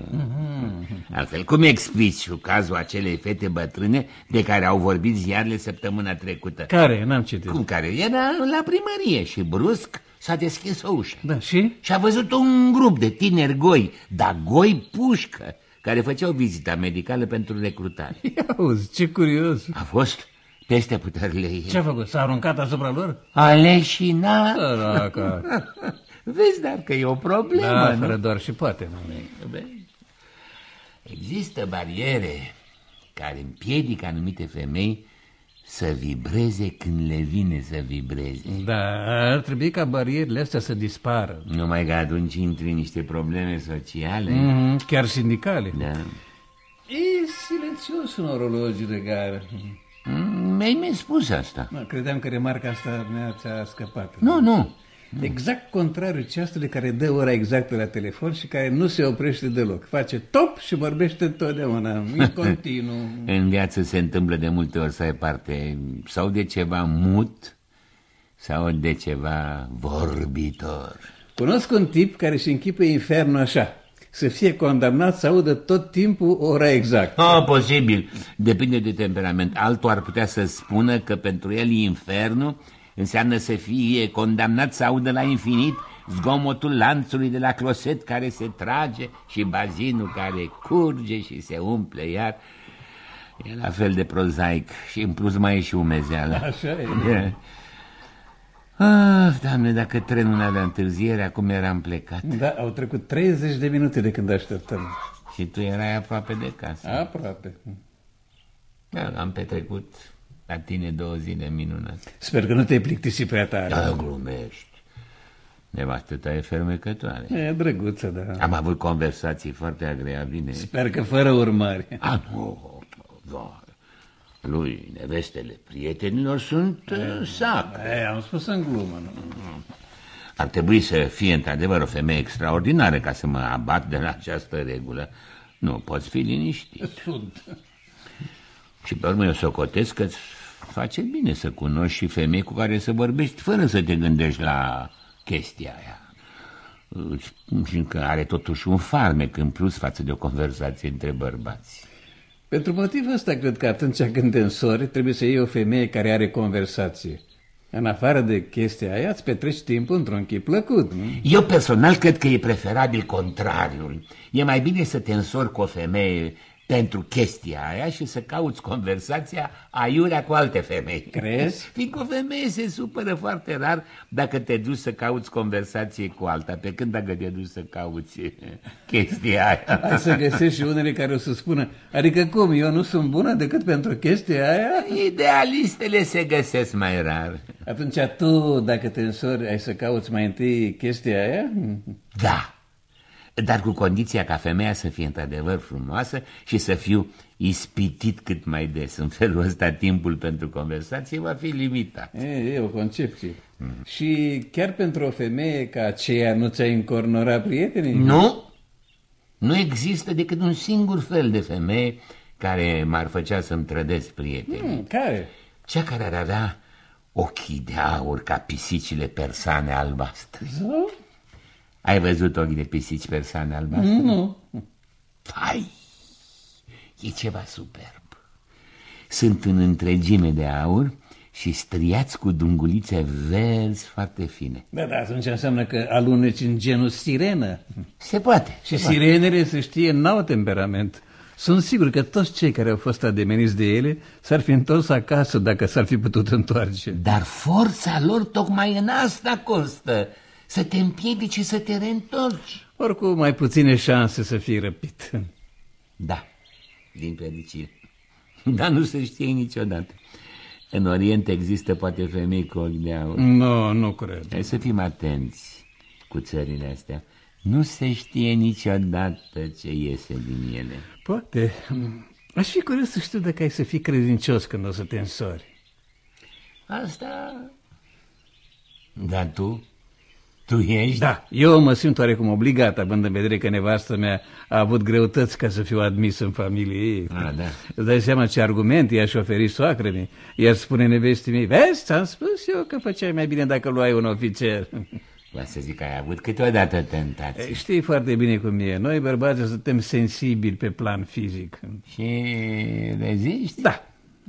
Altfel, cum explici cazul acelei fete bătrâne de care au vorbit ziarele săptămâna trecută? Care? N-am citit. Cum care? Era la primărie și brusc s-a deschis o ușă. Da, și? Și a văzut un grup de tineri goi, dar goi pușcă, care făceau vizita medicală pentru recrutare. Ia auzi, ce curios. A fost peste puterile ei. Ce-a făcut? S-a aruncat asupra lor? Aleșina. Săraca. Vezi, dar că e o problemă, Da, nu? fără doar și poate. Există bariere care împiedică anumite femei să vibreze când le vine să vibreze. Da, ar trebui ca barierele astea să dispară. Numai că atunci intri în niște probleme sociale. Chiar sindicale. Da. E silențios un orologiu de gară. Mi-ai spus asta. Credeam că remarca asta ți-a scăpat. Nu. Exact contrariul ceasului care dă ora exactă la telefon și care nu se oprește deloc. Face top și vorbește întotdeauna, în continuu. În viață se întâmplă de multe ori să ai parte sau de ceva mut sau de ceva vorbitor. Cunosc un tip care își închipe infernul așa: să fie condamnat să audă tot timpul ora exactă. Posibil. Depinde de temperament. Altul ar putea să spună că pentru el infernul înseamnă să fie condamnat să audă la infinit zgomotul lanțului de la closet care se trage și bazinul care curge și se umple iar. E la fel de prozaic și în plus mai e și umezeală. Așa e. Doamne, dacă trenul n-avea întârziere, acum eram plecat. Da, au trecut 30 de minute de când așteptăm. Și tu erai aproape de casă. Aproape. Da, am petrecut la tine 2 zile minunate. Sper că nu te-ai plictisit prea tare. Da, glumești. Nevastă ta e fermecătoare. E drăguță, da. Am avut conversații foarte agreabile. Sper că fără urmări. Nu, da. Lui, nevestele prietenilor sunt sacre. Am spus în glumă, nu? Ar trebui să fie într-adevăr o femeie extraordinară ca să mă abat de la această regulă. Nu, poți fi liniștit. Sunt. Și pe urmă eu socotesc că îți face bine să cunoști și femei cu care să vorbești fără să te gândești la chestia aia. Și că are totuși un farmec în plus față de o conversație între bărbați. Pentru motivul ăsta cred că atunci când te însori trebuie să iei o femeie care are conversație. În afară de chestia aia îți petreci timpul într-un chip plăcut, nu? Eu personal cred că e preferabil contrariul. E mai bine să te însori cu o femeie pentru chestia aia și să cauți conversația aiurea cu alte femei. Crezi? Fiindcă o femeie se supără foarte rar dacă te duci să cauți conversație cu alta, pe când dacă te duci să cauți chestia aia. Hai să găsești și unele care o să spună: adică cum, eu nu sunt bună decât pentru chestia aia? Idealistele se găsesc mai rar. Atunci tu, dacă te însori, ai să cauți mai întâi chestia aia? Da. dar cu condiția ca femeia să fie într-adevăr frumoasă și să fiu ispitit cât mai des. În felul ăsta timpul pentru conversație va fi limitat. E o concepție. Și chiar pentru o femeie ca aceea nu ți-ai încornora prietenii? Nu există decât un singur fel de femeie care m-ar făcea să-mi trădesc prietenii. Care? Cea care ar avea ochii de aur ca pisicile persane albastre. Zău? Ai văzut ochi de pisici persane albastre? Nu. Hai, e ceva superb. Sunt în întregime de aur și striați cu dungulițe verzi foarte fine. Da, atunci înseamnă că aluneci în genul sirenă. Se poate. Și sirenele, să știe, n-au temperament. Sunt sigur că toți cei care au fost ademeniți de ele s-ar fi întors acasă dacă s-ar fi putut întoarce. Dar forța lor tocmai în asta constă, să te împiedice să te reîntorci. Oricum, mai puține șanse să fii răpit. Da, din fericire. Dar nu se știe niciodată. În Orient există poate femei cu ochi de aur. Nu cred. Hai să fim atenți cu țările astea. Nu se știe niciodată ce iese din ele. Poate. Aș fi curios să știu dacă ai să fii credincios când o să te însori. Asta... Dar tu? Tu ești? Da, eu mă simt oarecum obligat, având în vedere că nevastă mea a avut greutăți ca să fiu admis în familie ei. Da. Îți dai seama ce argument i-aș oferi soacră-mi? Iar spune nevestii mei, vezi, ți-am spus eu că făceai mai bine dacă luai un ofițer. Vă să zic că ai avut câteodată tentații. Știi foarte bine cum e. Noi, bărbații, suntem sensibili pe plan fizic. Și reziști? Da.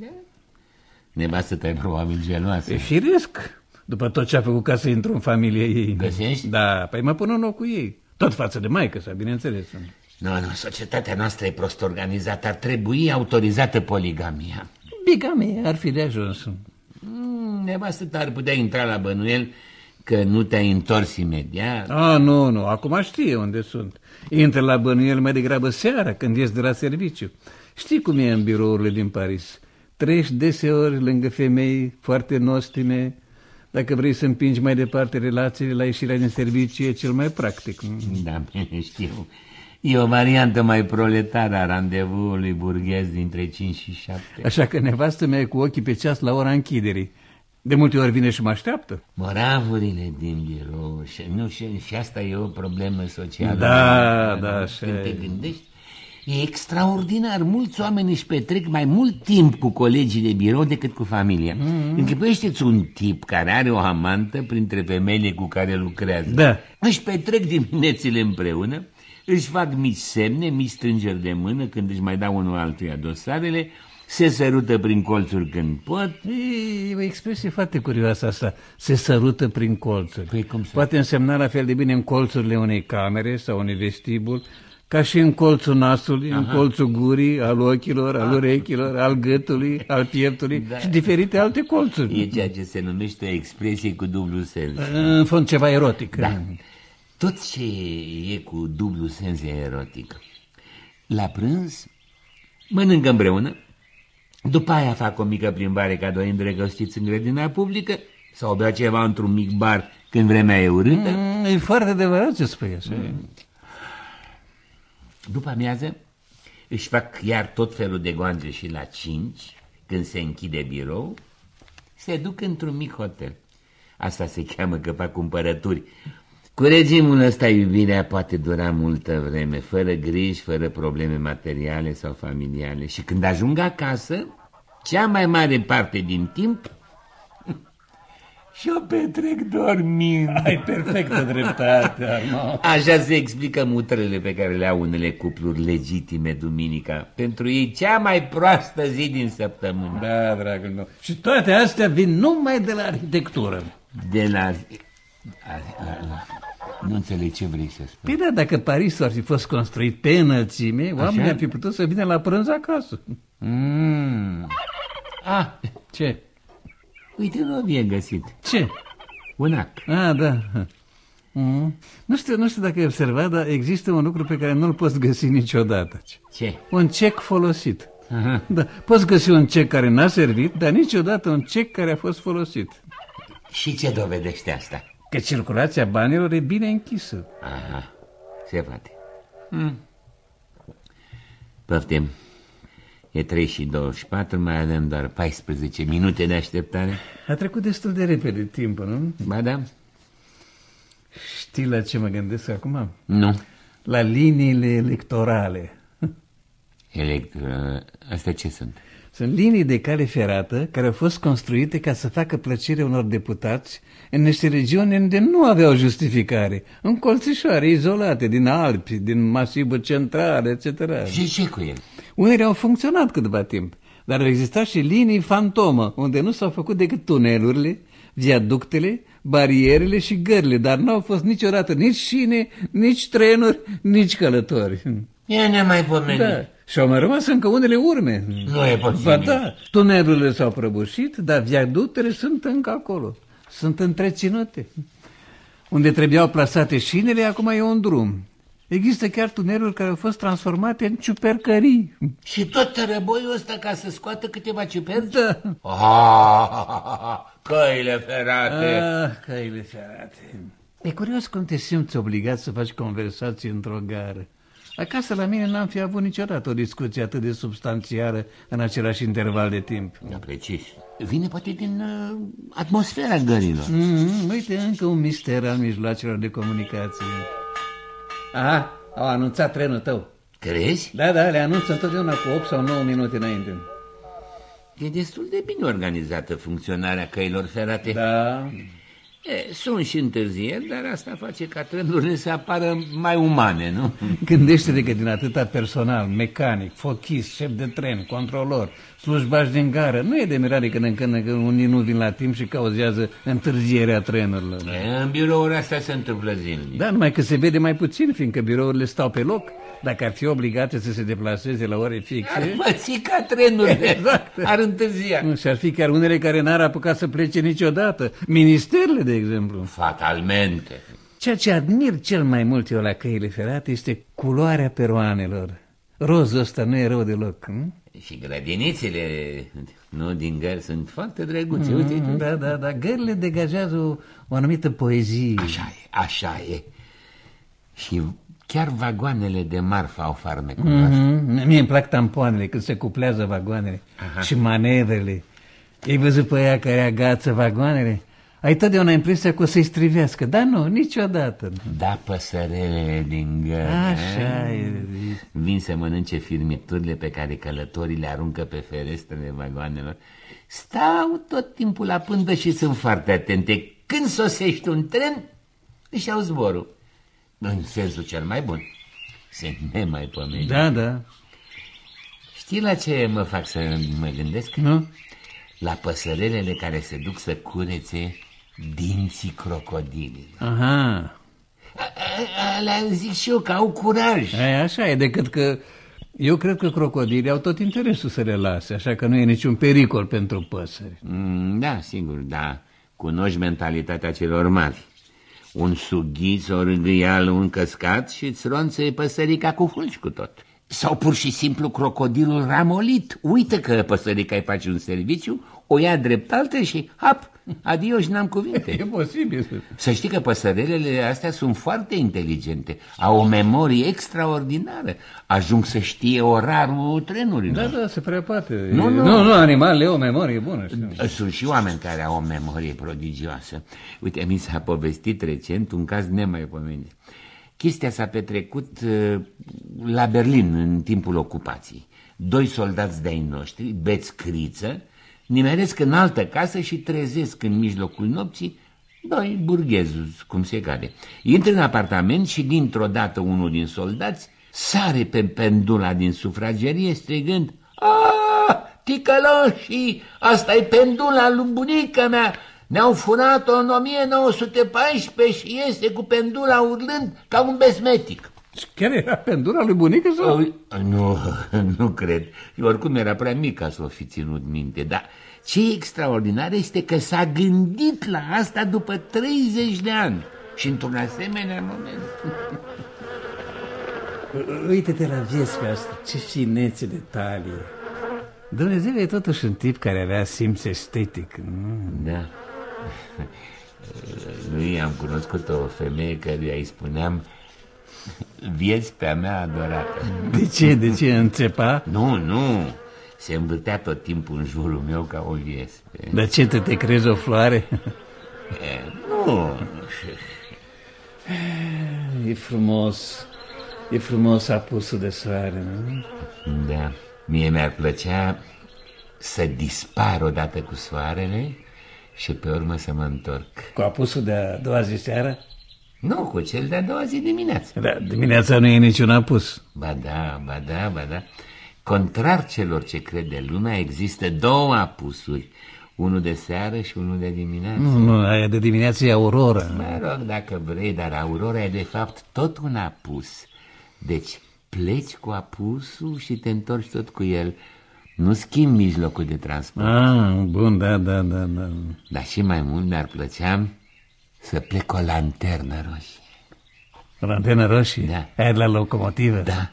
Nevastă ta e probabil geloasă. E firesc. După tot ce a făcut ca să intru în familie ei. Găsești? Da, păi mă pun în locul ei. Tot față de maică sa, bineînțeles. Nu, societatea noastră e prost organizată. Ar trebui autorizată poligamia. Bigamia ar fi de ajuns. Nevastă ta ar putea intra la bănuiel că nu te-ai întors imediat. Nu, acum știe unde sunt. Intră la bănuiel mai degrabă seara, când ies de la serviciu. Știi cum e în birourile din Paris. Treci deseori lângă femei foarte nostime. Dacă vrei să împingi mai departe relațiile, la ieșirea din serviciu e cel mai practic. Da, bine, știu. E o variantă mai proletară a randevului burghez dintre 5 și 7. Așa că nevastă mea e cu ochii pe ceas la ora închiderii. De multe ori vine și mă așteaptă. Moravurile din birou, și asta e o problemă socială. Da, când te gândești, e extraordinar. Mulți oameni își petrec mai mult timp cu colegii de birou decât cu familia. Închipuiește-ți un tip care are o amantă printre femeile cu care lucrează. Da. Își petrec diminețile împreună, își fac mici semne, mici strângeri de mână când își mai dau unul altuia dosarele, se sărută prin colțuri când pot. E o expresie foarte curioasă asta, se sărută prin colțuri. Păi cum să... Poate însemna la fel de bine în colțurile unei camere sau unui vestibul, ca și în colțul nasului, în colțul gurii, al ochilor, al urechilor, al gâtului, al pieptului și diferite alte colțuri. E ceea ce se numește o expresie cu dublu sens. În fond ceva erotic. Da. Tot ce e cu dublu sens e erotic. La prânz mănâncă împreună, după aia fac o mică plimbare ca doi îndrăgostiți în grădina publică sau bea ceva într-un mic bar când vremea e urâtă. E foarte adevărat ce spui așa. După amiază își fac iar tot felul de goanțe și la 5, când se închide birou, se duc într-un mic hotel. Asta se cheamă că fac cumpărături. Cu regimul ăsta iubirea poate dura multă vreme, fără griji, fără probleme materiale sau familiale. Și când ajung acasă, cea mai mare parte din timp și-o petrec dormind. Ai perfectă dreptate, Armand. Așa se explică mutrele pe care le au unele cupluri legitime duminica. Pentru ei cea mai proastă zi din săptămână. Da, dragul meu. Și toate astea vin numai de la arhitectură. De la... Nu înțeleg ce vrei să spui. Păi da, dacă Parisul ar fi fost construit pe înălțime, oamenii ar fi putut să vină la prânz acasă. Ce? Uite, nu mi-e găsit. Ce? Un ac. Da. Nu știu dacă ai observat, dar există un lucru pe care nu-l poți găsi niciodată. Ce? Un cec folosit. Da, poți găsi un cec care n-a servit, dar niciodată un cec care a fost folosit. Și ce dovedește asta? Că circulația banilor e bine închisă. Se poate. Poftim. E 3:24, mai avem doar 14 minute de așteptare. A trecut destul de repede timpul, nu? Ba da. Știi la ce mă gândesc acum? Nu. La liniile electorale. Astea ce sunt? Sunt linii de cale ferată care au fost construite ca să facă plăcere unor deputați în niște regiuni unde nu aveau justificare, în colțișoare izolate din Alpi, din masivul central, etc. Și ce cu el? Unele au funcționat câteva timp, dar au existat și linii fantomă, unde nu s-au făcut decât tunelurile, viaductele, barierele și gările, dar nu au fost niciodată nici șine, nici trenuri, nici călători. E nemaipomenit. Da. Și au mai rămas încă unele urme. Nu e posibil. Ba da, tunelurile s-au prăbușit, dar viaductele sunt încă acolo. Sunt întreținute. Unde trebuiau plasate șinele, acum e un drum. Există chiar tuneluri care au fost transformate în ciupercării. Și tot răboiul ăsta ca să scoată câteva ciuperci? Da. Căile ferate. Căile ferate. E curios cum te simți obligat să faci conversații într-o gară. Acasă la mine n-am fi avut niciodată o discuție atât de substanțială în același interval de timp. Da, precis. Vine poate din atmosfera gărilor. Uite, încă un mister al mijloacelor de comunicație. Aha, au anunțat trenul tău. Crezi? Da, le anunță întotdeauna cu 8 sau 9 minute înainte. E destul de bine organizată funcționarea căilor ferate. Da. Sunt și întârzieri, dar asta face ca trenurile să apară mai umane, nu? Gândește-te că din atâta personal, mecanic, fochist, șef de tren, controlor, slujbași din gară, nu e de mirare când unii nu vin la timp și cauzează întârzierea trenurilor. În birouri astea se întâmplă zilnic. Da, numai că se vede mai puțin, fiindcă birourile stau pe loc. Dacă ar fi obligate să se deplaseze la ore fixe... Ar păți ca trenurile, exact. Ar întârzia. Și ar fi chiar unele care n-ar apuca să plece niciodată. Ministerele, de exemplu. Fatalmente. Ceea ce admir cel mai mult eu la căile ferate este culoarea peroanelor. Rozul ăsta nu e rău deloc. Și grădinițele, nu, din gări sunt foarte drăguțe. Uite. Da, gările degajează o anumită poezie. Așa e. Și chiar vagoanele de marfă au farmecul ăsta. Mie îmi plac tampoanele când se cuplează vagoanele. Și manevrele. Ai văzut pe aia care agață vagoanele? Ai totdeauna impresia că o să-i strivească. Dar nu, niciodată. Da, păsărelele din gări. Așa e. Vin să mănânce firmiturile pe care călătorii le aruncă pe ferestrele vagoanelor. Stau tot timpul la pândă și sunt foarte atente. Când sosește un tren, își iau zborul. În sensul cel mai bun. Sunt nemaipomenit. Da. Știi la ce mă fac să mă gândesc? Nu? La păsărelele care se duc să curețe dinții crocodililor. Aha. Alea zic și eu că au curaj. Așa e, decât că eu cred că crocodilii au tot interesul să le lase, așa că nu e niciun pericol pentru păsări. Da, sigur, da. Cunoști mentalitatea celor mari. Un sughiț, o râgâială, un căscat și îți ronțe păsărica cu fulgi cu tot. Sau pur și simplu crocodilul ramolit. Uită că păsărica îi face un serviciu, o ia drept altă și hap, adio și n-am cuvinte. E posibil. Să știi că păsărelele astea sunt foarte inteligente, au o memorie extraordinară, ajung să știe orarul trenurilor. Da, se prea poate. Nu, animalele au o memorie bună. Sunt și oameni care au o memorie prodigioasă. Uite, mi s-a povestit recent un caz nemaipomenit. Chestia s-a petrecut la Berlin în timpul ocupației. 2 soldați de-ai noștri, beți criță, nimeresc în altă casă și trezesc în mijlocul nopții 2 burghezi, cum se cade. Intră în apartament și dintr-o dată unul din soldați sare pe pendula din sufragerie strigând: ticăloșii, asta-i pendula lui bunica mea! Ne-au furat-o în 1914 și este cu pendula urlând ca un besmetic. Chiar era pendula lui bunică sau? Nu cred. Și oricum era prea mic ca să o fi ținut minte. Dar ce e extraordinar este că s-a gândit la asta după 30 de ani. Și într-un asemenea moment. Uite-te la Viesca asta, ce finețe de talie. Dumnezeu e totuși un tip care avea simț estetic. Da. Lui am cunoscut o femeie căruia îi spuneam Viespea mea adorată. De ce? De ce înțepa? Nu, se învârtea tot timpul în jurul meu ca o viespe. Dar ce, te crezi o floare? Nu. E frumos apusul de soare, nu? Da, mie mi-ar plăcea să dispar odată cu soarele și pe urmă să mă întorc. Cu apusul de a doua zi seara? Nu, cu cel de-a doua zi dimineață. Da, dimineața nu e niciun apus. Ba da. Contrar celor ce crede lumea, există două apusuri. Unul de seară și unul de dimineață. Nu, aia de dimineață e aurora. Mă rog, dacă vrei, dar aurora e de fapt tot un apus. Deci pleci cu apusul și te întorci tot cu el. Nu schimbi mijlocul de transport. Bun, da. Dar și mai mult mi-ar plăcea să plec cu o lanternă roșie. O lanternă roșie? Da. Aia de la locomotivă? Da.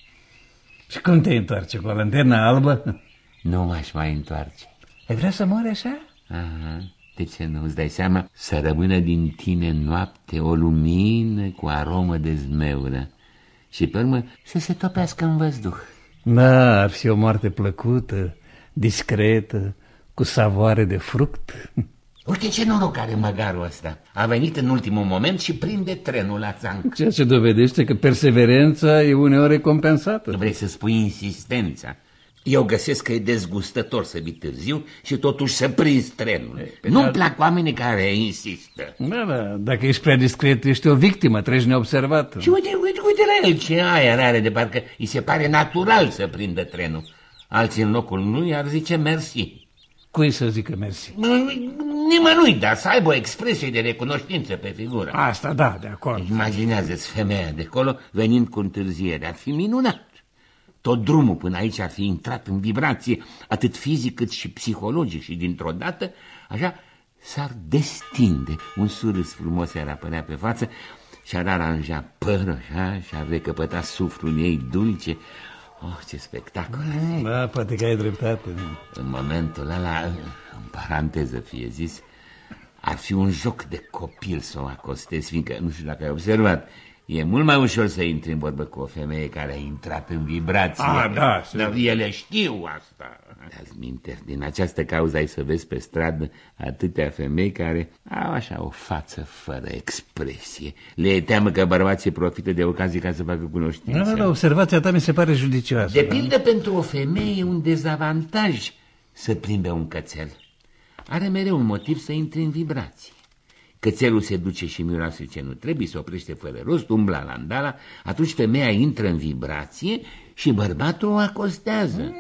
Și cum te întoarce? Cu o lanternă albă? Nu m-aș mai întoarce. Ai vrea să mori așa? Aha. De ce nu? Îți dai seama? Să rămână din tine în noapte o lumină cu aromă de zmeură și pe urmă să se topească în văzduh. Da, ar fi o moarte plăcută, discretă, cu savoare de fruct. Uite ce noroc are măgarul ăsta. A venit în ultimul moment și prinde trenul la țanc. Ceea ce dovedește că perseverența e uneori recompensată. Vrei să spui insistența. Eu găsesc că e dezgustător să vii târziu și totuși să prinzi trenul. Nu-mi plac oamenii care insistă. Da, dacă ești prea discret, ești o victimă, treci neobservată. Și uite la el, ce aer are, de parcă îi se pare natural să prindă trenul. Alții în locul lui ar zice mersi. Cui să zică mersi? Nimănui, dar să aibă o expresie de recunoștință pe figură. Asta da, de acord. Imaginează-ți femeia de acolo venind cu întârziere. Ar fi minunat. Tot drumul până aici ar fi intrat în vibrație, atât fizic cât și psihologic, și dintr-o dată, așa, s-ar destinde. Un surâs frumos i-ar apărea pe față și-ar aranja părul, așa, și-ar recăpăta suflul ei dulce. Oh, ce spectacol! Da, poate că ai dreptate. În momentul ăla, în paranteză fie zis, ar fi un joc de copil să o acostezi, fiindcă, nu știu dacă ai observat, e mult mai ușor să intri în vorbă cu o femeie care a intrat în vibrație. Da. Dar ele știu asta. Azi minte, din această cauză ai să vezi pe stradă atâtea femei care au așa o față fără expresie. Le e teamă că bărbații profită de ocazie ca să facă cunoștință. Da, observația ta mi se pare judicioasă. De pildă, pentru o femeie un dezavantaj să plimbe un cățel. Are mereu un motiv să intre în vibrație. Cățelul se duce și miroase ce nu trebuie, se oprește fără rost, umbla la andala, atunci femeia intră în vibrație și bărbatul o acostează.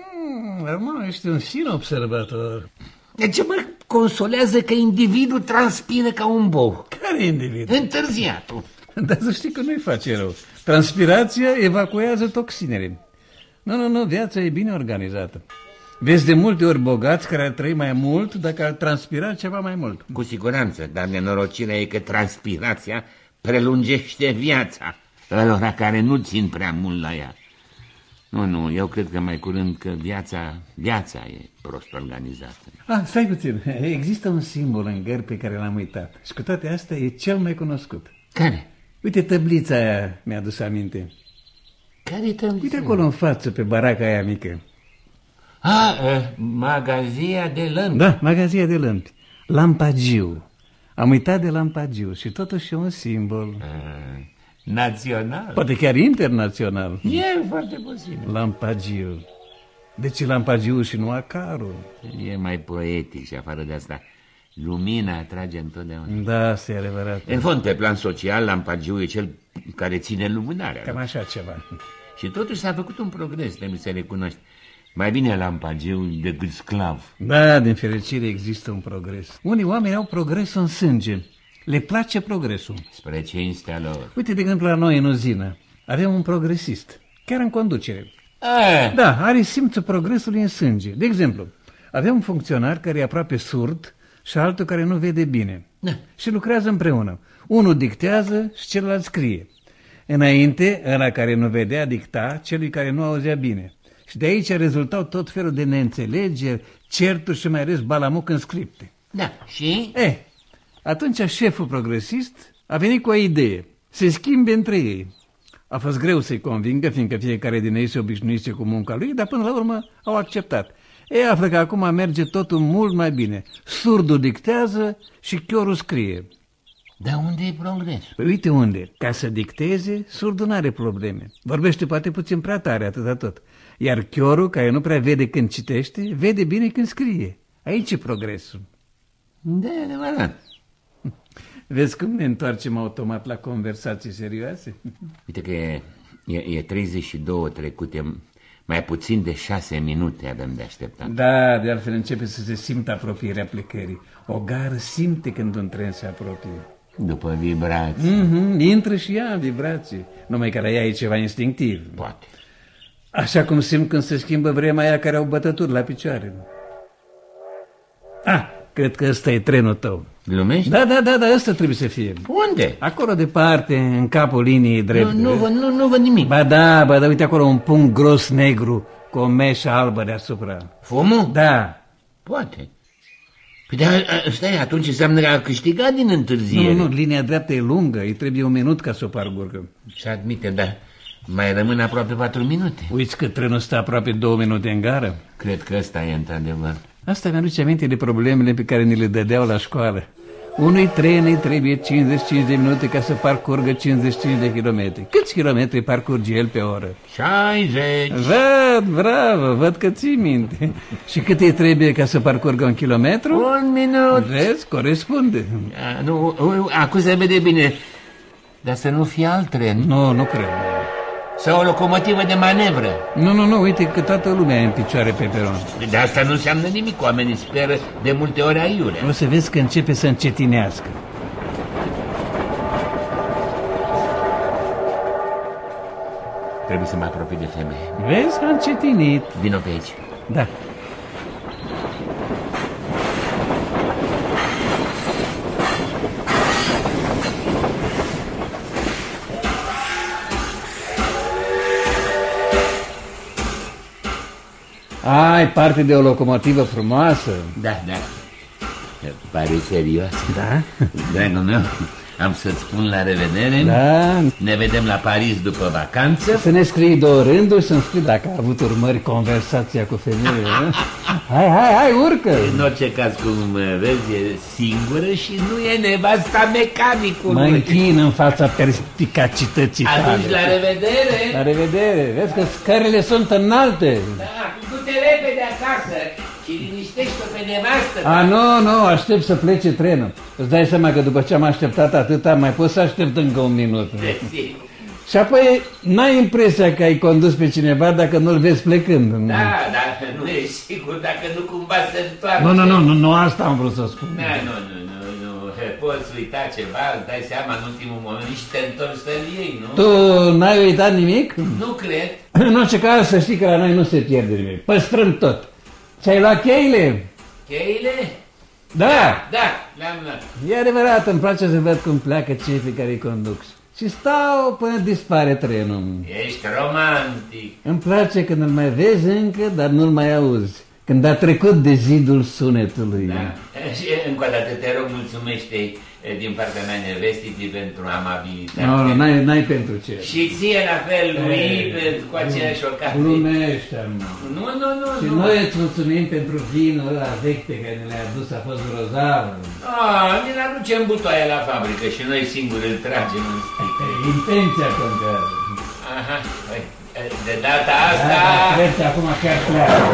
Mă, ești un fin observator. Ce mă consolează că individul transpiră ca un bou. Care individ? Întârziatul. Dar să știi că nu-i face rău. Transpirația evacuează toxinele. Nu, viața e bine organizată. Vezi de multe ori bogați care ar trăi mai mult dacă ar transpira ceva mai mult. Cu siguranță, dar nenorocirea e că transpirația prelungește viața ălora care nu țin prea mult la ea. Nu, eu cred că mai curând că viața e prost organizată. Stai puțin, există un simbol în gări pe care l-am uitat și cu toate astea e cel mai cunoscut. Care? Uite, tăblița aia mi-a adus aminte. Care e tăblița? Uite acolo în față, pe baraca aia mică. Magazia de lămpi. Da, magazia de lămpi. Lampagiu. Am uitat de Lampagiu și totuși e un simbol. Național. Poate chiar internațional. E foarte posibil. Lampagiu. De ce Lampagiu și nu Acarul? E mai poetic și afară de asta, lumina atrage întotdeauna. Da, asta e adevărat. În fond, pe plan social, Lampagiu e cel care ține lumânarea. Cam așa ceva. Și totuși s-a făcut un progres, trebuie să recunoști. Mai bine Lampagiu decât sclav. Da, din fericire există un progres. Unii oameni au progresul în sânge. Le place progresul. Spre cinstea lor. Uite, de exemplu, la noi în uzină avem un progresist, chiar în conducere. Da, are simțul progresului în sânge. De exemplu, avem un funcționar care e aproape surd și altul care nu vede bine. Da. Și lucrează împreună. Unul dictează și celălalt scrie. Înainte, ăla care nu vedea dicta celui care nu auzea bine. Și de aici rezultau tot felul de neînțelegeri, certuri și mai ales balamuc în scripte. Da, și? Atunci șeful progresist a venit cu o idee. Se schimbe între ei. A fost greu să-i convingă, fiindcă fiecare din ei se obișnuise cu munca lui, dar până la urmă au acceptat. Ei află că acum merge totul mult mai bine. Surdul dictează și chiorul scrie. Dar unde e progresul? Păi uite unde. Ca să dicteze, surdul n-are probleme. Vorbește poate puțin prea tare, atâta tot. Iar chiorul, care nu prea vede când citește, vede bine când scrie. Aici e progresul. Da, e adevărat. Vezi cum ne întoarcem automat la conversații serioase? Uite că e 32 trecute, mai puțin de 6 minute avem de așteptat. Da, de altfel începe să se simtă apropierea plecării. O gară simte când un tren se apropie. După vibrații. Intră și ea în vibrații. Numai că la ea e ceva instinctiv. Poate. Așa cum simt când se schimbă vremea aia care au bătături la picioare. Cred că ăsta e trenul tău. Glumești? Da, ăsta trebuie să fie. Unde? Acolo departe, în capul liniei drepte. Nu văd nimic. Ba da, uite acolo un punct gros negru cu o meșă albă deasupra. Fumul? Da. Poate. Păi dar stai, atunci înseamnă că a câștigat din întârziere. Nu, linia dreaptă e lungă, îi trebuie 1 minut ca să o parcurgă. Și admite, dar mai rămân aproape 4 minute. Uiți că trenul stă aproape 2 minute în gară. Cred că ăsta e într-adevăr. Asta mi-aduce aminte de problemele pe care ni le dădeau la școală. Unui tren îi trebuie 55 de minute ca să parcurgă 55 de kilometri. Câți kilometri parcurge el pe oră? 60. Bravo, văd că ții minte. Și cât îi trebuie ca să parcurgă 1 kilometru? 1 minut. Vezi, corespunde. Acum se vede bine. Dar să nu fie alt tren. Nu cred. Sau o locomotivă de manevră. Nu, uite că toată lumea e în picioare pe peron. De asta nu înseamnă nimic, oamenii speră de multe ori aiurea. O să vezi că începe să încetinească. Trebuie să mă apropii de femeie. Vezi că a încetinit. Vino pe aici. Da. Ai parte de o locomotivă frumoasă. Da. Pare serios. Da? Dragul meu, am să-ți spun la revedere. Da. Ne vedem la Paris după vacanță. Să ne scrii 2 rânduri, să-mi scrii dacă a avut urmări conversația cu femeie. Hai, urcă. În orice caz, cum vezi, e singură și nu e nevasta mecanicului. Mă închin în fața perspicacității tale. Atunci, la revedere. La revedere. Vezi că scările sunt înalte. Da, du-te repede acasă și liniștește-o pe nevastă. Nu, aștept să plece trenul. Îți dai seama că după ce am așteptat atâta, mai pot să aștept încă 1 minut. Desigur. Și apoi n-ai impresia că ai condus pe cineva dacă nu-l vezi plecând. Da, dar nu e sigur dacă nu cumva se întoarce. Nu, asta am vrut să spun. Nu. Poți uita ceva, îți dai seama în ultimul moment și te întorci să-l iei, nu? Tu n-ai uitat nimic? Nu cred. În orice caz să știi că la noi nu se pierde nimic. Păstrăm tot. Ți-ai luat cheile? Cheile? Da, le-am luat. E adevărat, îmi place să văd cum pleacă cei care îi conduc. Și stau până dispare trenul. Ești romantic. Îmi place când îl mai vezi încă, dar nu-l mai auzi. Când a trecut de zidul sunetului. Da. Și încă o dată te rog, mulțumește din partea mea nevestii pentru amabilitate. Nu, n-ai pentru ce. Și ție la fel, lui, cu aceeași ocazie. Glumește, Nu. Și noi îți mulțumim pentru vinul ăla vechi pe care ne l-ai adus, a fost grozav. Ne aducem butoaia la fabrică și noi singuri îl tragem în sticlă. Intenția contează. Aha, de data asta... Cred că acum chiar pleacă.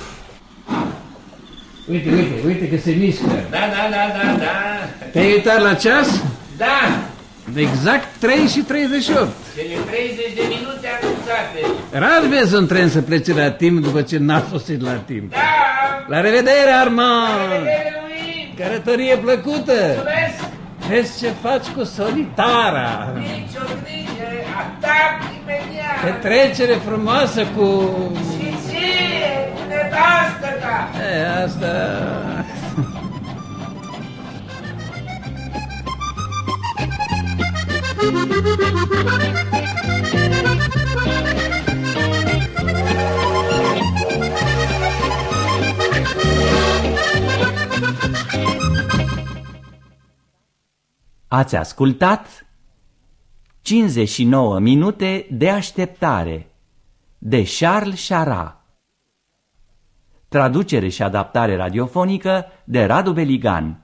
Uite că se mișcă. Da. Te-ai uitat la ceas? Da. Exact 3:38. Cele 30 de minute anunțate. Rar vezi un tren să plece la timp după ce n-a sosit la timp. Da. La revedere, Armand! La revedere, lui! Călătorie plăcută! Mulțumesc! Vezi ce faci cu solitara! Nici o grijă, atac imediat! Petrecere frumoasă cu... Și ție, nevastă ta! Asta... Ați ascultat 59 minute de așteptare de Charles Chara. Traducere și adaptare radiofonică de Radu Beligan.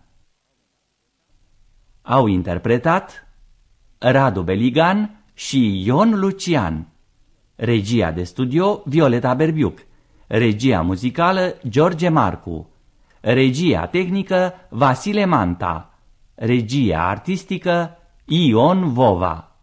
Au interpretat Radu Beligan și Ion Lucian. Regia de studio Violeta Berbiuc. Regia muzicală George Marcu. Regia tehnică Vasile Manta. Regia artistică Ion Vova.